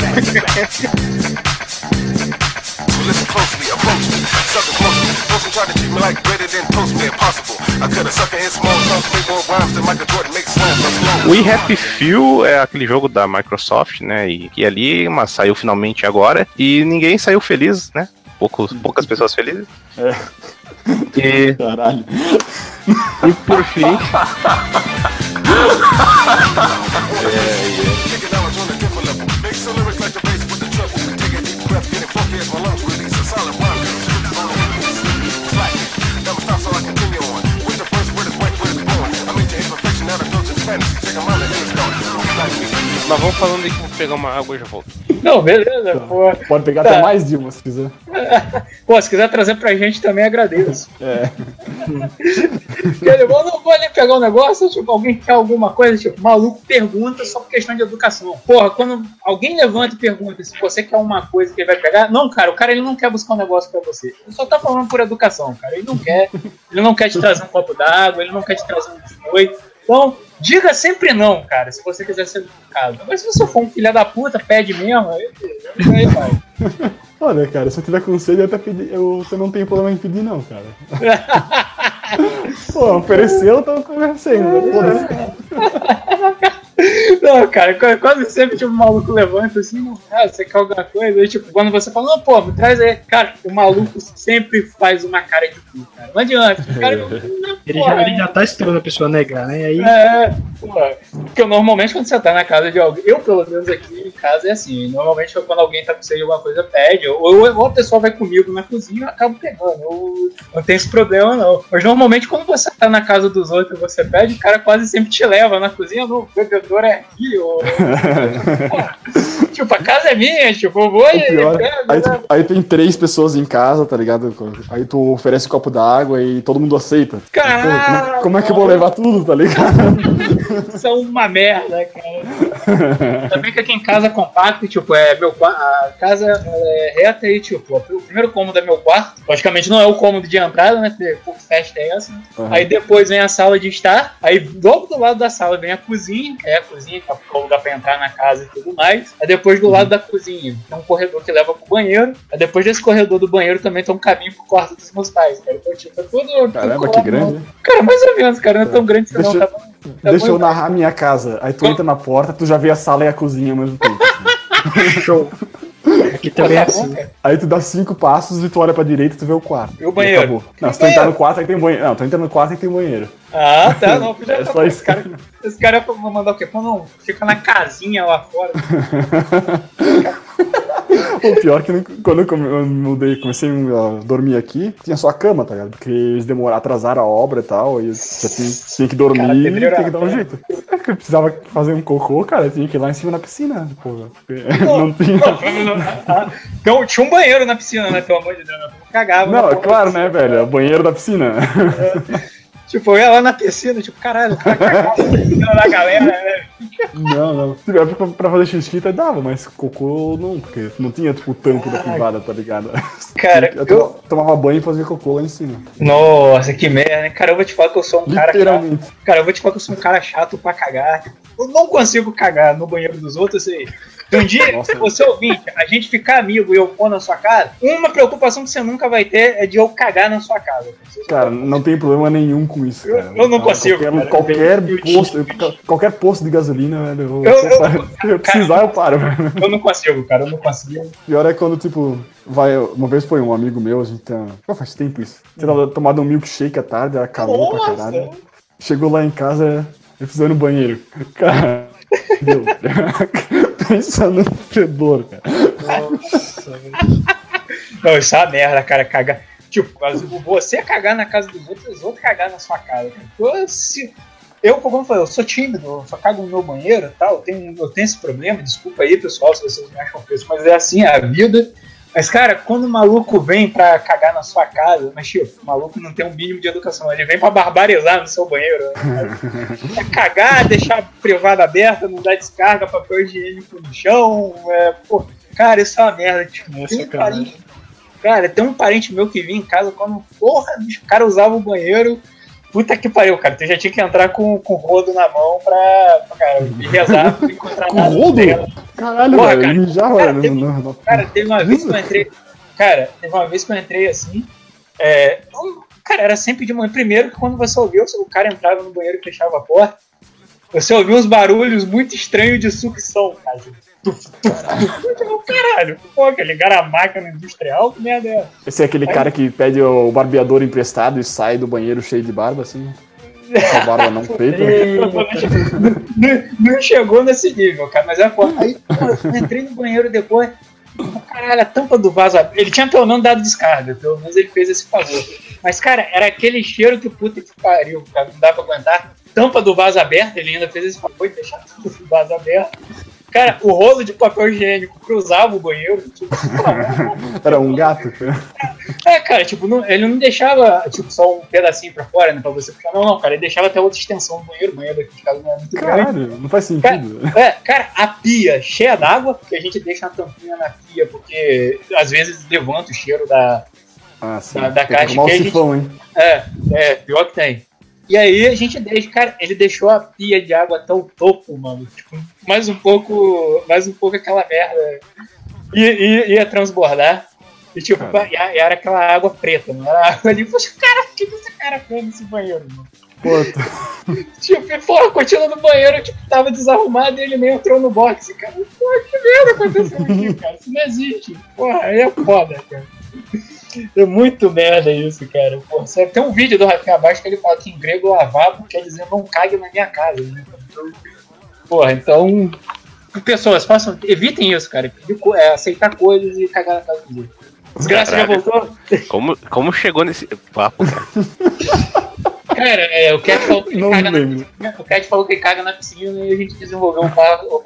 Listen closely, approach me, sucker closely. Folks try to treat me like greater than toast me impossible. I cut a sucker in small chunks, make more rhymes than Michael Jordan makes slams. We Happy Few é aquele jogo da Microsoft, né? E ali, mas saiu finalmente agora. E ninguém saiu feliz, né? Poucas pessoas felizes. E... Caralho. E por fim. Mas vamos falando aí que eu vou pegar uma água e já volto. Não, beleza. Pô. Pode pegar até mais de uma se quiser. Pô, se quiser trazer pra gente também agradeço. Eu não vou ali pegar um negócio, tipo, alguém quer alguma coisa, tipo, maluco pergunta só por questão de educação. Porra, quando alguém levanta e pergunta se você quer uma coisa que ele vai pegar, não, cara, o cara ele não quer buscar um negócio pra você. Ele só tá falando por educação, cara. Ele não quer te trazer um copo d'água, ele não quer te trazer um biscoito. Então, diga sempre não, cara, se você quiser ser educado. Mas se você for um filho da puta, pede mesmo, aí vai. Olha, cara, se eu tiver com sede, eu até pedi, você não tem problema em pedir, não, cara. Pô, ofereceu, eu tô conversando, foda-se. Não, cara, quase sempre tipo, o maluco levanta assim, você quer alguma coisa? Aí, tipo, quando você fala, não, pô, me traz aí. Cara, o maluco sempre faz uma cara de cu, cara. Não adianta. O cara Ele já tá esperando a pessoa negar, né? Aí... Porque normalmente quando você tá na casa de alguém, eu pelo menos aqui em casa é assim, normalmente quando alguém tá com sede de alguma coisa, pede, ou a pessoa vai comigo na cozinha, eu acabo pegando, não tem esse problema não. Mas normalmente quando você tá na casa dos outros e você pede, o cara quase sempre te leva na cozinha, no bebedor é aqui, ou... Tipo, a casa é minha, tipo, eu vou aí tem 3 pessoas em casa, tá ligado? Aí tu oferece um copo d'água e todo mundo aceita. Caralho! Como é que eu vou levar tudo, tá ligado? Isso é uma merda, cara. Também que aqui em casa é compacto, tipo, a casa é reta e, tipo, o primeiro cômodo é meu quarto. Logicamente não é o cômodo de entrada, né? Porque por festa é essa. Uhum. Aí depois vem a sala de estar. Aí logo do lado da sala vem a cozinha, que é o lugar pra entrar na casa e tudo mais. Aí depois do lado da cozinha tem um corredor que leva pro banheiro. Aí depois desse corredor do banheiro também tem um caminho pro quarto dos meus pais, cara. Então, tipo, é tudo. Caramba, que grande. Cara, mais ou menos, cara. Não é tão grande assim, não. Deixa eu narrar minha casa. Aí tu entra na porta, tu já vê a sala e a cozinha ao mesmo tempo. Assim. Show. Aqui também é assim. Aí tu dá 5 passos e tu olha pra direita e tu vê o quarto. E o banheiro? E acabou. Não, se tu entrar no quarto, aí tem banheiro. Não, tu entra no quarto e tem banheiro. Ah, tá, não. É só isso. Esse cara vai mandar o quê? Pô, não, fica na casinha lá fora. O pior que quando eu mudei, comecei a dormir aqui, tinha só a cama, tá ligado? Porque eles atrasaram a obra e tal, e já tinha que dormir, cara, tinha que dar um jeito. Eu precisava fazer um cocô, cara, eu tinha que ir lá em cima na piscina, pô. Não tinha. Então, tinha um banheiro na piscina, né? Pelo amor de Deus, eu cagava. Não, é claro, né, velho? É o banheiro da piscina. Tipo, eu ia lá na piscina, tipo, caralho, o cara cagava na galera, né? Não. Pra fazer xixi até dava, mas cocô não, porque não tinha, tipo, o tampo da privada, tá ligado? Cara, eu tomava banho e fazia cocô lá em cima. Nossa, que merda, cara, eu vou te falar que eu sou um cara Literalmente. chato. Cara, eu vou te falar que eu sou um cara chato pra cagar. Eu não consigo cagar no banheiro dos outros, assim. Um dia, você ouvinte, a gente ficar amigo e eu pôr na sua casa, uma preocupação que você nunca vai ter é de eu cagar na sua casa. Cara, não tem problema nenhum com isso, cara. Eu não consigo. Qualquer posto de gasolina, velho. Se eu precisar, eu paro, velho. Eu não consigo, cara, eu não consigo. Pior é quando, tipo, uma vez foi um amigo meu, a gente faz tempo isso. Você tava tomando um milkshake à tarde, era calor pra caralho. Chegou lá em casa, ele precisou ir no banheiro. Cara, meu. Pensa no fedor, cara. Nossa, não, isso é uma merda, cara, cagar. Tipo, você cagar na casa dos outros, os outros cagar na sua casa. Como eu falei, eu sou tímido, eu só cago no meu banheiro e tal, eu tenho esse problema, desculpa aí, pessoal, se vocês me acham feio, mas é assim, é a vida. Mas, cara, quando o maluco vem pra cagar na sua casa, mas, tipo, o maluco não tem um mínimo de educação, ele vem pra barbarizar no seu banheiro. Né? É cagar, deixar a privada aberta, não dar descarga, papel higiênico no chão. Pô, cara, isso é uma merda. Tipo, tem um parente meu que vinha em casa quando, porra, o cara usava o banheiro. Puta que pariu, cara. Tu já tinha que entrar com o rodo na mão pra rezar pra encontrar com nada. Com rodo? Caralho, porra, velho. Cara, ele já cara, teve uma vez que eu entrei. Cara, teve uma vez que eu entrei assim. Cara, era sempre de manhã. Primeiro que quando você ouvia, o cara entrava no banheiro e fechava a porta. Você ouvia uns barulhos muito estranhos de sucção, cara. Caralho, pô, que ligaram a máquina industrial, que merda é? Esse é aquele cara que pede o barbeador emprestado e sai do banheiro cheio de barba, assim? Com a barba não feita? Não chegou nesse nível, cara, mas é foda. Aí, eu entrei no banheiro depois. Caralho, a tampa do vaso. Ele tinha pelo menos dado descarga, pelo menos ele fez esse favor. Mas, cara, era aquele cheiro que puta que pariu, cara, não dá pra aguentar. Tampa do vaso aberta, ele ainda fez esse favor de deixar o vaso aberto. Cara, o rolo de papel higiênico cruzava o banheiro. Tipo, era um gato? Cara, tipo, ele não deixava tipo, só um pedacinho pra fora, né, pra você puxar. Não, cara, ele deixava até outra extensão do banheiro. O banheiro daqui de casa não é muito grande. Caralho, não faz sentido. Cara, a pia cheia d'água, porque a gente deixa uma tampinha na pia, porque às vezes levanta o cheiro da caixa. Tomar um sifão, hein? Pior que tem. E aí a gente deixa, cara, ele deixou a pia de água até o topo, mano. Tipo, mais um pouco aquela merda ia transbordar. E tipo, e era aquela água preta, não era água ali. Poxa, cara, o que esse cara fez nesse banheiro, mano? Tipo, porra, a cortina do banheiro, tipo, tava desarrumada e ele nem entrou no boxe, cara. Porra, que merda aconteceu aqui, cara? Isso não existe. Porra, aí é foda, cara. É muito merda isso, cara. Porra, tem um vídeo do Rafinha Bastos que ele fala que em grego lavabo quer dizer não cague na minha casa, né? Porra, então... Pessoas, evitem isso, cara. Aceitar coisas e cagar na casa dos outros. Desgraça, já voltou? Como chegou nesse papo, cara? Cara, o Cat falou que caga na piscina e a gente desenvolveu um papo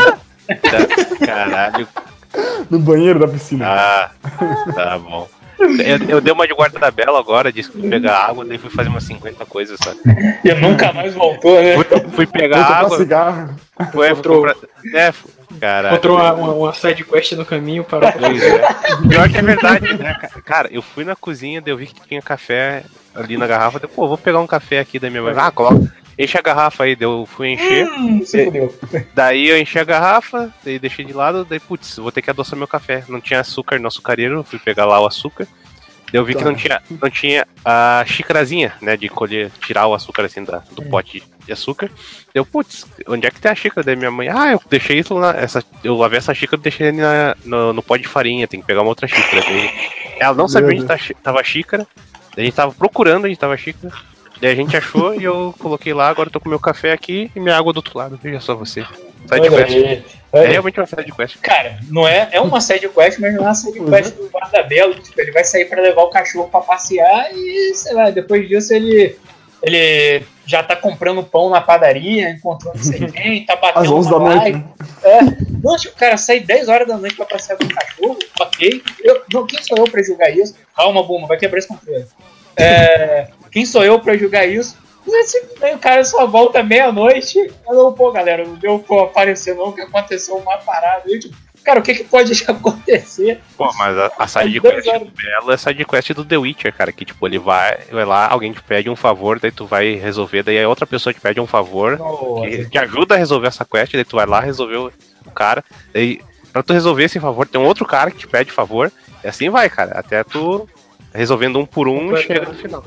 Caralho. No banheiro da piscina. Ah, tá bom. Eu dei uma de guarda-bela agora, disse que fui pegar água, daí fui fazer umas 50 coisas, sabe? E nunca mais voltou, né? Fui pegar água. Cigarro. Caralho. Encontrou uma side quest no caminho para o Pior que é verdade, né? Cara, eu fui na cozinha, daí eu vi que tinha café ali na garrafa, daí, vou pegar um café aqui da minha mãe. Coloca. Enche a garrafa aí, eu fui encher. Daí eu enchi a garrafa, daí deixei de lado, daí putz, vou ter que adoçar meu café. Não tinha açúcar no açucareiro, fui pegar lá o açúcar. Daí eu vi que não tinha a xícarazinha, né, de tirar o açúcar assim do pote de açúcar. Daí eu, putz, onde é que tem a xícara? Daí minha mãe, eu deixei isso lá, eu lavei essa xícara e deixei no pote de farinha, tem que pegar uma outra xícara. Daí ela não sabia onde tava a xícara, daí a gente tava procurando onde tava a xícara. Daí a gente achou e eu coloquei lá, agora eu tô com meu café aqui e minha água do outro lado. Veja só você. Side quest. É realmente uma side quest. Cara, não é uma side quest, mas não é uma side quest do guarda-belo. Tipo, ele vai sair pra levar o cachorro pra passear e, sei lá, depois disso ele já tá comprando pão na padaria, encontrando sei quem, tá batendo às 11 da noite. Não, tipo, cara, sai 10 horas da noite pra passear com o cachorro, ok. Quem sou eu pra julgar isso? Calma, Buma, vai quebrar esse controle. Quem sou eu pra julgar isso? O cara só volta meia-noite. Pô, galera, não deu pra aparecer não, que aconteceu uma parada. Tipo, cara, o que pode acontecer? Pô, mas a side quest do Belo é a side quest do The Witcher, cara, que tipo, ele vai lá, alguém te pede um favor, daí tu vai resolver, daí a outra pessoa te pede um favor, que te ajuda a resolver essa quest, daí tu vai lá resolver o cara, daí pra tu resolver esse favor, tem um outro cara que te pede favor, e assim vai, cara, até tu resolvendo um por um e chega no final.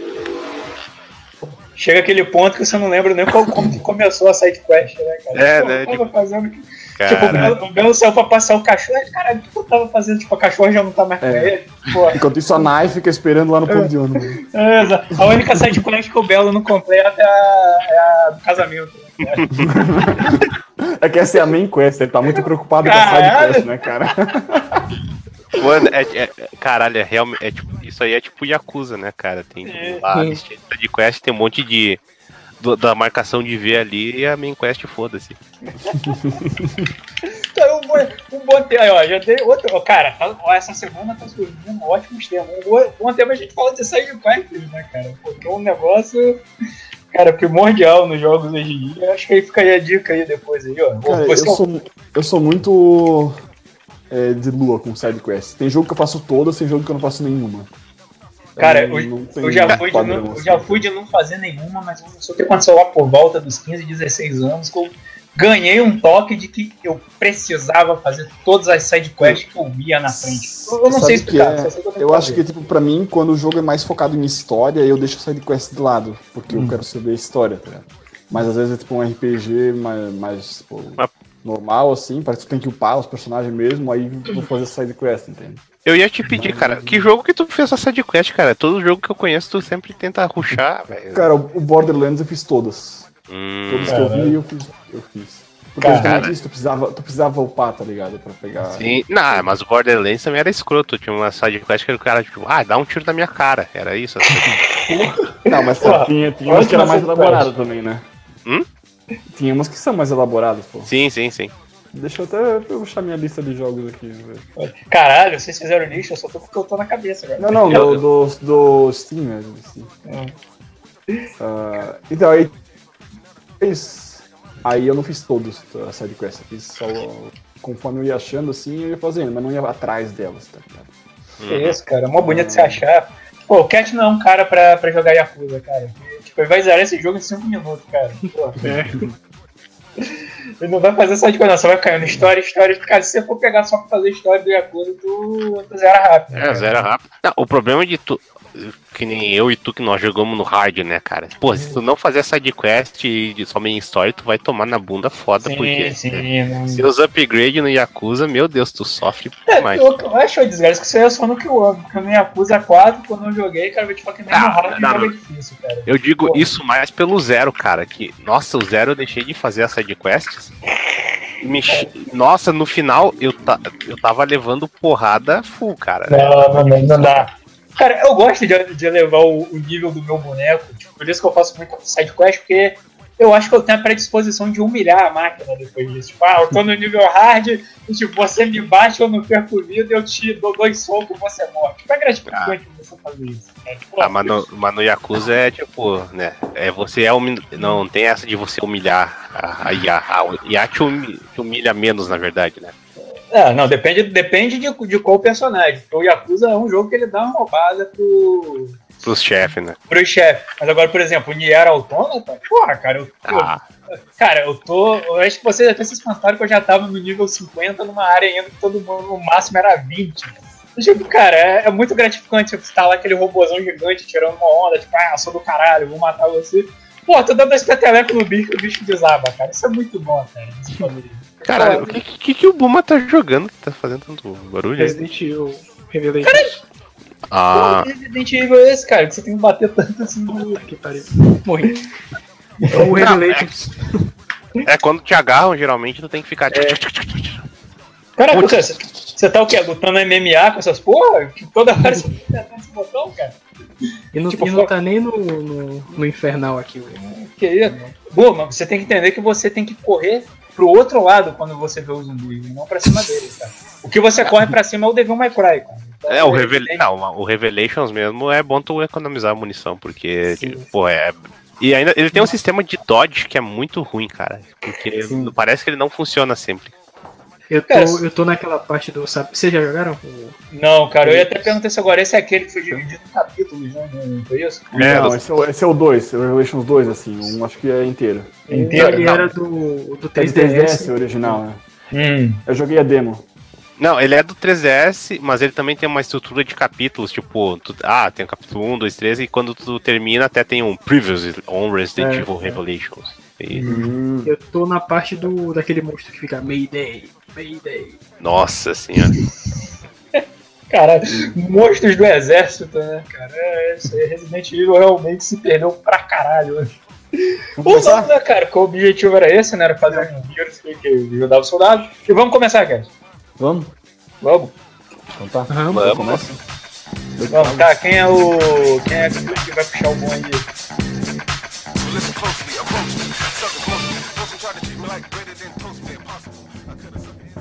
Chega aquele ponto que você não lembra nem como que começou a side quest, né, cara? Né? Tipo, fazendo... Tipo, o Belo saiu pra passear o cachorro. Caralho, o que eu tava fazendo? Tipo, a cachorra já não tá mais com ele. Porra. Enquanto isso, a Nai fica esperando lá no ponto de ônibus. A única side quest que o Belo não completa é a do casamento. É que essa é a main quest, ele tá muito preocupado com a side quest, né, cara? Mano, caralho, é realmente. Tipo, isso aí é tipo Yakuza, né, cara? Tem lá a lista de quest, tem um monte da marcação de V ali e a main quest, foda-se. Então, um bom tema. Ó, já dei outro. Cara, essa semana tá surgindo ótimos temas. Um bom tema a gente fala de side quest, né, cara? Porque é um negócio. Cara, primordial nos jogos hoje em dia. Acho que aí fica aí a dica aí depois aí, ó. Cara, eu sou muito de lua com side quest. Tem jogo que eu faço todas, tem jogo que eu não faço nenhuma. Cara, eu já fui de não fazer nenhuma, mas isso que aconteceu lá por volta dos 15, 16 anos, que eu ganhei um toque de que eu precisava fazer todas as sidequests que eu via na frente. Eu não sei explicar. Eu acho que, tipo, pra mim, quando o jogo é mais focado em história, eu deixo a sidequest de lado, porque eu quero saber a história, tá ligado? Mas às vezes é tipo um RPG mais tipo, normal, assim, parece que tu tem que upar os personagens mesmo, aí vou fazer sidequest, entende? Eu ia te pedir, cara, que jogo que tu fez essa sidequest, cara? Todo jogo que eu conheço, tu sempre tenta rushar, velho. Cara, o Borderlands eu fiz todas. Todas que eu vi, eu fiz. Porque justamente isso, tu precisava upar, tá ligado? Pra pegar... Sim, não, mas o Borderlands também era escroto. Tinha uma sidequest que era o cara, tipo, dá um tiro na minha cara. Era isso? Não, mas tinha umas que era mais elaborada também, né? Tinha umas que são mais elaboradas, pô. Sim. Deixa eu até puxar minha lista de jogos aqui, velho. Caralho, vocês fizeram lixo, eu só tô porque eu tô na cabeça, velho. Não, do Steam, né? Então, aí... Aí eu não fiz todos a sidequest, eu fiz só... Conforme eu ia achando, assim, eu ia fazendo, mas não ia atrás delas, tá ligado? Que isso, cara, é mó bonito você achar. Pô, o Cat não é um cara pra jogar Yakuza, cara. Tipo, ele vai zerar esse jogo em 5 minutos, cara. Pô. Ele não vai fazer side quest, não. Você vai caindo história. Cara, se você for pegar só pra fazer história do Yakuza, tu zera rápido. Zera rápido. Não, o problema de tu, que nem eu e tu que nós jogamos no hard, né, cara? Pô, se tu não fazer essa sidequest de só main story, tu vai tomar na bunda foda, porque se os upgrade no Yakuza, meu Deus, tu sofre demais. Eu acho desgraça que isso aí é só no que eu amo, porque no Yakuza 4, quando eu joguei, cara, eu vou te falar que nem no hard jogo é difícil, cara. Eu digo isso mais pelo Zero, cara, que, nossa, o Zero eu deixei de fazer as sidequests. Nossa, no final eu tava levando porrada full, cara. Não dá. Cara, eu gosto de elevar o nível do meu boneco, tipo, por isso que eu faço muito sidequest, porque eu acho que eu tenho a predisposição de humilhar a máquina depois disso. Tipo, eu tô no nível hard, e tipo, você me bate, eu não perco vida, eu te dou 2 socos e você morre. Tipo, é gratificante você fazer isso. Né? Tipo, mas no Yakuza é tipo, né? Não tem essa de você humilhar a IA. A IA te humilha menos, na verdade, né? Não, depende de qual personagem. Porque o Yakuza é um jogo que ele dá uma roubada pros chefes, né? Pros chefes. Mas agora, por exemplo, o Nier Automata, porra, cara, eu acho que vocês até se espantaram que eu já tava no nível 50 numa área ainda que todo mundo no máximo era 20. Tipo, cara, é muito gratificante você estar lá aquele robôzão gigante tirando uma onda, tipo, sou do caralho, vou matar você. Pô, tô dando 2 petelecos no bicho e o bicho desaba, cara. Isso é muito bom, cara. Cara, o que o Buma tá jogando que tá fazendo tanto barulho? Resident Evil Revelations. Resident Evil é esse, cara, que você tem que bater tanto assim no... Que pariu. Morri. O Revelations. Quando te agarram, geralmente tu tem que ficar... Cara, você tá o quê? Lutando MMA com essas porra? Que toda hora você tá apertando esse botão, cara? E não tá nem no infernal aqui. Que isso? Boa, mas você tem que entender que você tem que correr pro outro lado quando você vê o zumbi, e não pra cima dele, cara. O que você corre pra cima é o Devil May Cry, cara. Então, o Revelations mesmo é bom tu economizar a munição, porque, pô, E ainda ele tem um sistema de dodge que é muito ruim, cara. Porque parece que ele não funciona sempre. Eu tô naquela parte do... Vocês já jogaram? Não, cara, eu ia até perguntar isso agora. Esse é aquele que foi dividido em capítulos, né? Não foi isso? Não, esse é o 2, o Revelations 2, assim. Um acho que é inteiro. Ele era do 3DS original, né? Eu joguei a demo. Não, ele é do 3DS, mas ele também tem uma estrutura de capítulos, tipo, tem o capítulo 1, 2, 3, e quando tu termina até tem um Previously on Resident Evil Revelations. Eu tô na parte daquele monstro que fica Mayday. Nossa senhora. Cara, monstros do exército, né, cara? Resident Evil realmente se perdeu pra caralho, né? Ou não, né, cara? Que o objetivo era esse, né? Era fazer um vírus que ajudava o soldado. E vamos começar, cara. Vamos? Então tá. Vamos. Vamos, tá. Quem é que vai puxar o bom aí? Listen closely, approach me, sucker close me. Don't try to treat me like greater than toast me impossible. I could have something.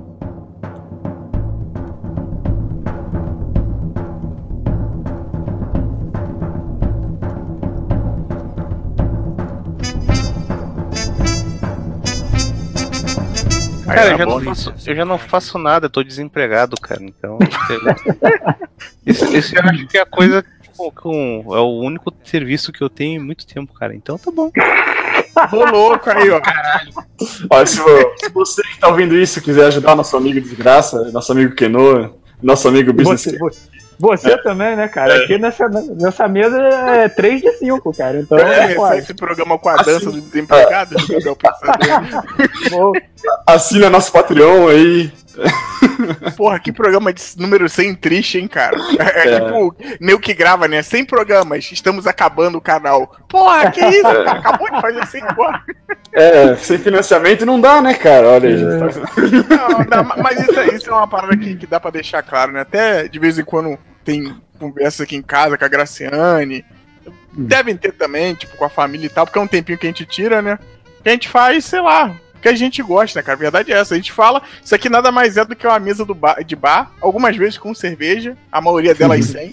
Cara, eu já não faço nada, eu tô desempregado, cara. Então. Isso eu acho que é a coisa. É o único serviço que eu tenho em muito tempo, cara. Então tá bom. Tô louco aí, ó. Caralho. Olha, se você que tá ouvindo isso quiser ajudar nosso amigo Desgraça, nosso amigo Keno, nosso amigo Business. Você também, né, cara? Aqui nessa mesa é 3 de 5, cara. Então, esse programa com a dança do desempregado, do Gabriel Pensador. Assina nosso Patreon aí. Porra, que programa de número 100 triste, hein, cara? Tipo, meio que grava, né? 100 programas, estamos acabando o canal. Porra, que isso, cara? Acabou de fazer 100, porra. Sem financiamento não dá, né, cara? Olha aí. Não, mas isso é uma parada que dá pra deixar claro, né? Até de vez em quando tem conversa aqui em casa com a Graciane. Devem ter também, tipo, com a família e tal, porque é um tempinho que a gente tira, né? Que a gente faz, sei lá, que a gente gosta, né, cara? A verdade é essa. A gente fala, isso aqui nada mais é do que uma mesa de bar, algumas vezes com cerveja, a maioria delas sem.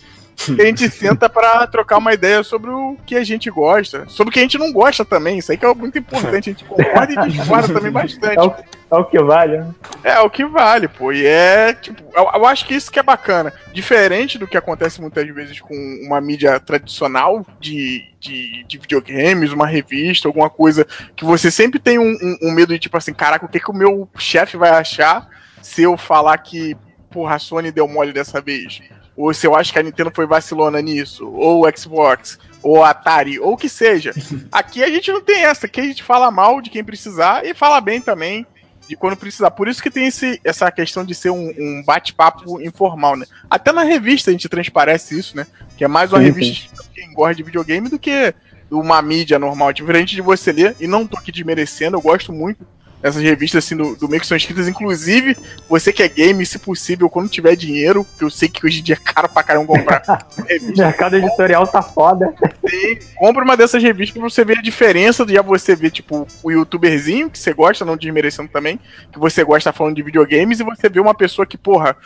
que a gente senta pra trocar uma ideia sobre o que a gente gosta, sobre o que a gente não gosta também. Isso aí que é muito importante, a gente concorda e discorda também bastante. É o que vale, né? É o que vale, pô. E eu acho que isso que é bacana. Diferente do que acontece muitas vezes com uma mídia tradicional de videogames, uma revista, alguma coisa que você sempre tem um medo de, tipo assim, caraca, o que o meu chefe vai achar se eu falar que, porra, a Sony deu mole dessa vez? Ou se eu acho que a Nintendo foi vacilona nisso, ou o Xbox, ou a Atari, ou o que seja. Aqui a gente não tem essa, aqui a gente fala mal de quem precisar e fala bem também de quando precisar. Por isso que tem essa questão de ser um bate-papo informal, né? Até na revista a gente transparece isso, né? Que é mais uma revista de quem gosta de videogame do que uma mídia normal, diferente de você ler, e não tô aqui desmerecendo, eu gosto muito essas revistas assim do meio que são escritas, inclusive você que é game, se possível, quando tiver dinheiro, que eu sei que hoje em dia é caro pra caramba comprar revista. O mercado editorial tá foda. Compre uma dessas revistas pra você ver a diferença, já você vê, tipo, o youtuberzinho que você gosta, não desmerecendo também, que você gosta falando de videogames, e você vê uma pessoa que, porra,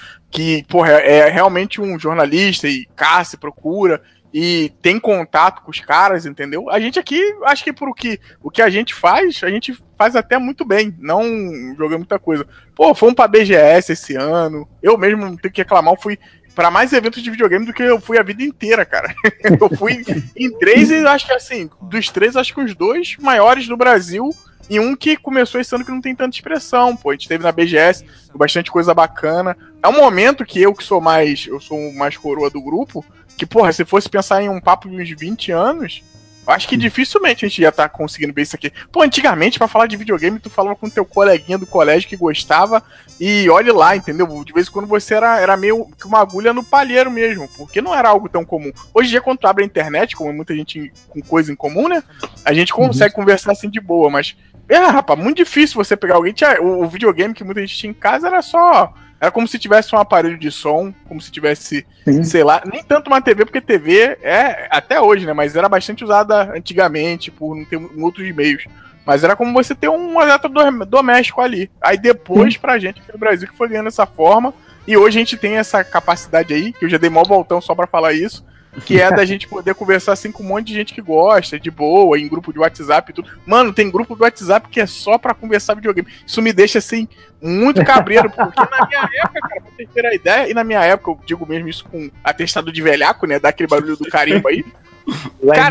é realmente um jornalista e caça e procura, e tem contato com os caras, entendeu? A gente aqui, acho que o que a gente faz até muito bem, não jogando muita coisa. Pô, fomos pra BGS esse ano, eu mesmo não tenho que reclamar, eu fui pra mais eventos de videogame do que eu fui a vida inteira, cara. Eu fui em 3 e acho que assim, dos 3, acho que os 2 maiores do Brasil, e um que começou esse ano que não tem tanta expressão, pô. A gente teve na BGS, bastante coisa bacana. É um momento que eu sou o mais coroa do grupo, que, porra, se fosse pensar em um papo de uns 20 anos, eu acho que dificilmente a gente ia estar conseguindo ver isso aqui. Pô, antigamente, pra falar de videogame, tu falava com teu coleguinha do colégio que gostava, e olhe lá, entendeu? De vez em quando você era meio que uma agulha no palheiro mesmo, porque não era algo tão comum. Hoje em dia, quando tu abre a internet, como muita gente com coisa em comum, né? A gente consegue conversar assim de boa, mas rapaz, muito difícil você pegar alguém. O videogame que muita gente tinha em casa era como se tivesse um aparelho de som, como se tivesse, sei lá, nem tanto uma TV, porque TV é até hoje, né? Mas era bastante usada antigamente, por não ter outros meios. Mas era como você ter um eletrodoméstico ali. Aí depois, pra gente aqui no Brasil, que foi ganhando essa forma. E hoje a gente tem essa capacidade aí, que eu já dei mó voltão só pra falar isso, que é da gente poder conversar assim com um monte de gente que gosta, de boa, em grupo de WhatsApp e tudo. Mano, tem grupo do WhatsApp que é só pra conversar videogame. Isso me deixa, assim, muito cabreiro, porque na minha época, cara, pra vocês terem a ideia, e na minha época, eu digo mesmo isso com atestado de velhaco, né, dá aquele barulho do carimbo aí. Cara,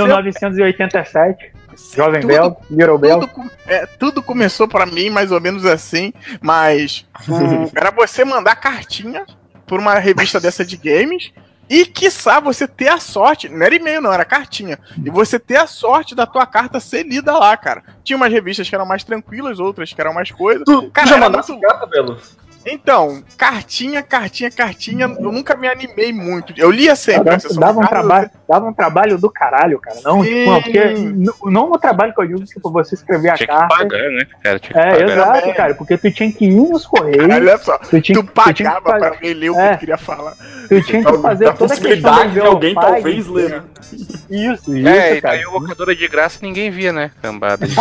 1987, Jovem Bell, Little Bell. Tudo começou pra mim, mais ou menos assim, mas era você mandar cartinha por uma revista dessa de games, e, quiçá, você ter a sorte, não era e-mail não, era cartinha, e você ter a sorte da tua carta ser lida lá, cara. Tinha umas revistas que eram mais tranquilas, outras que eram mais coisas. Tu já mandasse carta, Belo? Então, cartinha, eu nunca me animei muito. Eu lia sempre. Dava um trabalho do caralho, cara. Não, porque não no trabalho que eu digo, tipo, você escrever a carta. Tinha que pagar, né, cara? Tinha que pagar. Exato, cara, porque tu tinha que ir nos correios. Olha só, tu pagava pra alguém ler o que tu queria falar. Tu tinha que fazer toda a possibilidade de alguém talvez ler, né? Isso, e cara. aí o locadora de graça ninguém via, né? Cambada de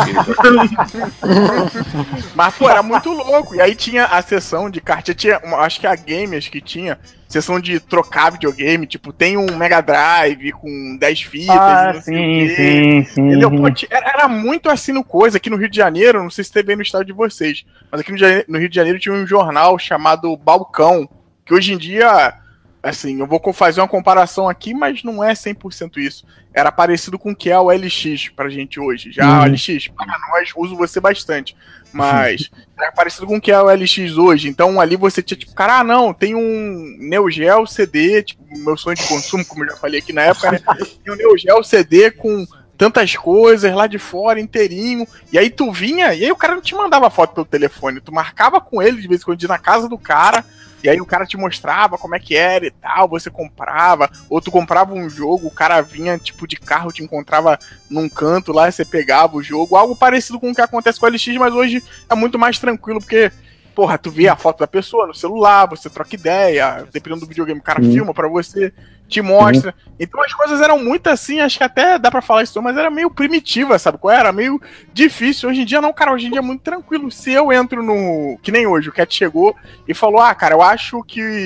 Mas, pô, era muito louco. E aí tinha a sessão de cartinha, acho que a Gamers que tinha sessão de trocar videogame, tipo, tem um Mega Drive com 10 fitas, sim. Entendeu? Pô, era muito assim no coisa. Aqui no Rio de Janeiro, não sei se teve aí no estado de vocês, mas aqui no Rio de Janeiro tinha um jornal chamado Balcão, que hoje em dia, assim, eu vou fazer uma comparação aqui, mas não é 100% isso. Era parecido com o que é o LX pra gente hoje. Já o LX, para nós, uso você bastante. Mas era parecido com o que é o LX hoje. Então ali você tinha, tipo, cara, não, tem um Neo Geo CD, tipo, meu sonho de consumo, como eu já falei aqui na época, né? Tem um Neo Geo CD com tantas coisas lá de fora, inteirinho. E aí tu vinha, e aí o cara não te mandava foto pelo telefone. Tu marcava com ele de vez em quando ir na casa do cara. E aí o cara te mostrava como é que era e tal, você comprava, ou tu comprava um jogo, o cara vinha tipo de carro, te encontrava num canto lá, e você pegava o jogo, algo parecido com o que acontece com o LX, mas hoje é muito mais tranquilo, porque, porra, tu vê a foto da pessoa no celular, você troca ideia, dependendo do videogame, o cara filma pra você, te mostra. Então as coisas eram muito assim, acho que até dá pra falar isso, mas era meio primitiva, sabe qual era? Meio difícil. Hoje em dia não, cara, hoje em dia é muito tranquilo. Se eu entro no... que nem hoje, o Cat chegou e falou, cara, eu acho que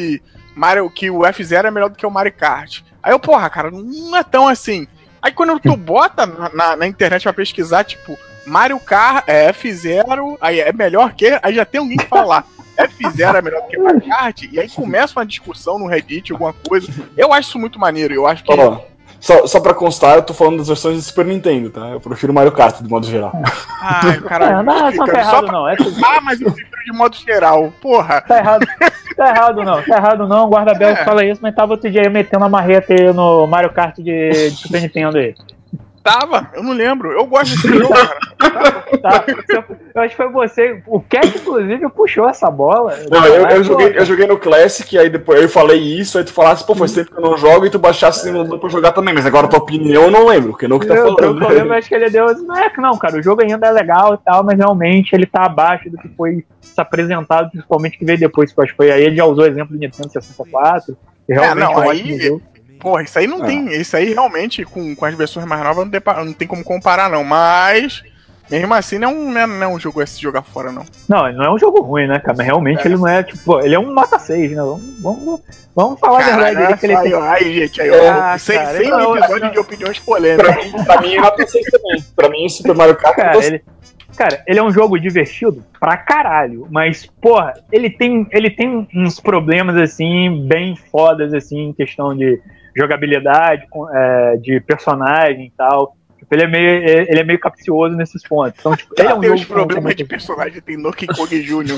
que o F0 é melhor do que o Mario Kart. Aí eu, porra, cara, não é tão assim. Aí quando tu bota na internet pra pesquisar, tipo, Mario Kart, F0, aí é melhor que... Aí já tem alguém que fala lá, F0 é melhor do que Mario Kart, e aí começa uma discussão no Reddit, alguma coisa. Eu acho isso muito maneiro, eu acho que... Só pra constar, eu tô falando das versões de Super Nintendo, tá? Eu prefiro Mario Kart, de modo geral. Ai, caralho. Não tá errado, não. Mas eu prefiro de modo geral, porra. Tá errado não. O Guarda-Belo fala isso, mas tava outro dia metendo a marreta aí no Mario Kart de Super Nintendo aí. Tava, eu não lembro. Eu gosto desse jogo, cara. Tá. Eu acho que foi você. O Cat, inclusive, puxou essa bola. Não, eu joguei no Classic, aí depois eu falei isso, aí tu falasse, pô, faz tempo que eu não jogo, e tu baixasse o simulador pra jogar também, mas agora a tua opinião eu não lembro, que não que tá falando. O problema é que ele deu. Não, cara, o jogo ainda é legal e tal, mas realmente ele tá abaixo do que foi apresentado, principalmente que veio depois, que eu acho que foi aí. Ele já usou o exemplo do Nintendo 64. Que realmente porra, isso aí não tem. Isso aí realmente, com as versões mais novas, não tem como comparar, não. Mas, mesmo assim, não é um jogo a se jogar fora, não. Não, ele não é um jogo ruim, né, cara? Mas realmente ele não é, tipo, ele é um nota 6, né? Vamos falar a verdade dele que ele tem. Aí, gente, sem um episódio de opiniões polêmicas. Pra mim é nota 6 também. Pra mim, Super Mario Kart. Cara, ele é um jogo divertido pra caralho, mas, porra, ele tem uns problemas, assim, bem fodas, assim, em questão de jogabilidade, de personagem e tal. Tipo, ele é meio capcioso nesses pontos. Então, tipo, ele é um tem jogo os problemas de personagem, tem Donkey Kong Jr.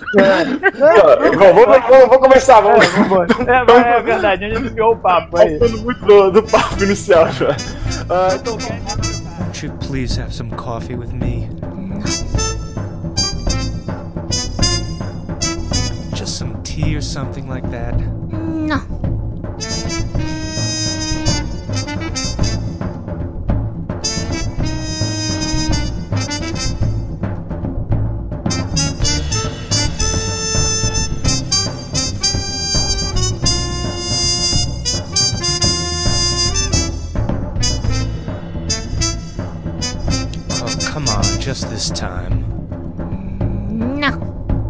Vamos começar, vamos. É verdade, a gente desviou o papo aí. Falando muito do papo inicial já. Então, Won't you please have some coffee with me? Just some tea or something like that? No. Oh, come on, just this time. No.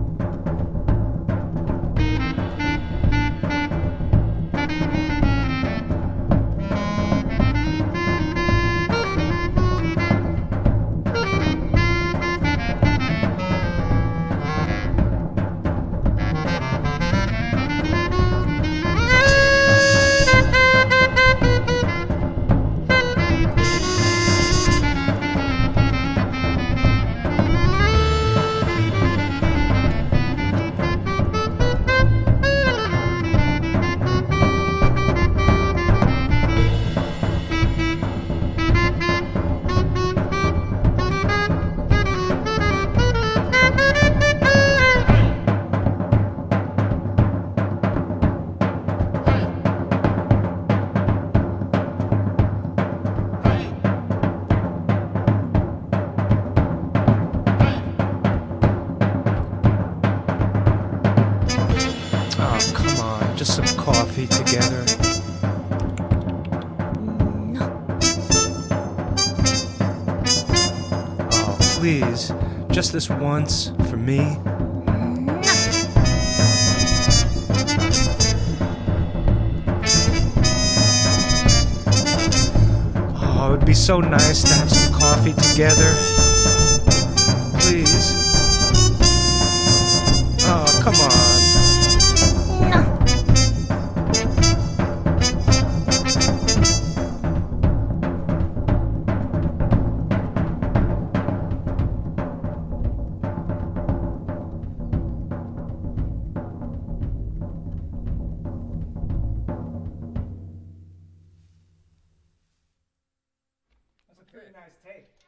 Oh, come on, just some coffee together. Oh, please, just this once for me. Oh, it'd be so nice to have some coffee together. Please. Oh, come on. That's a very nice take.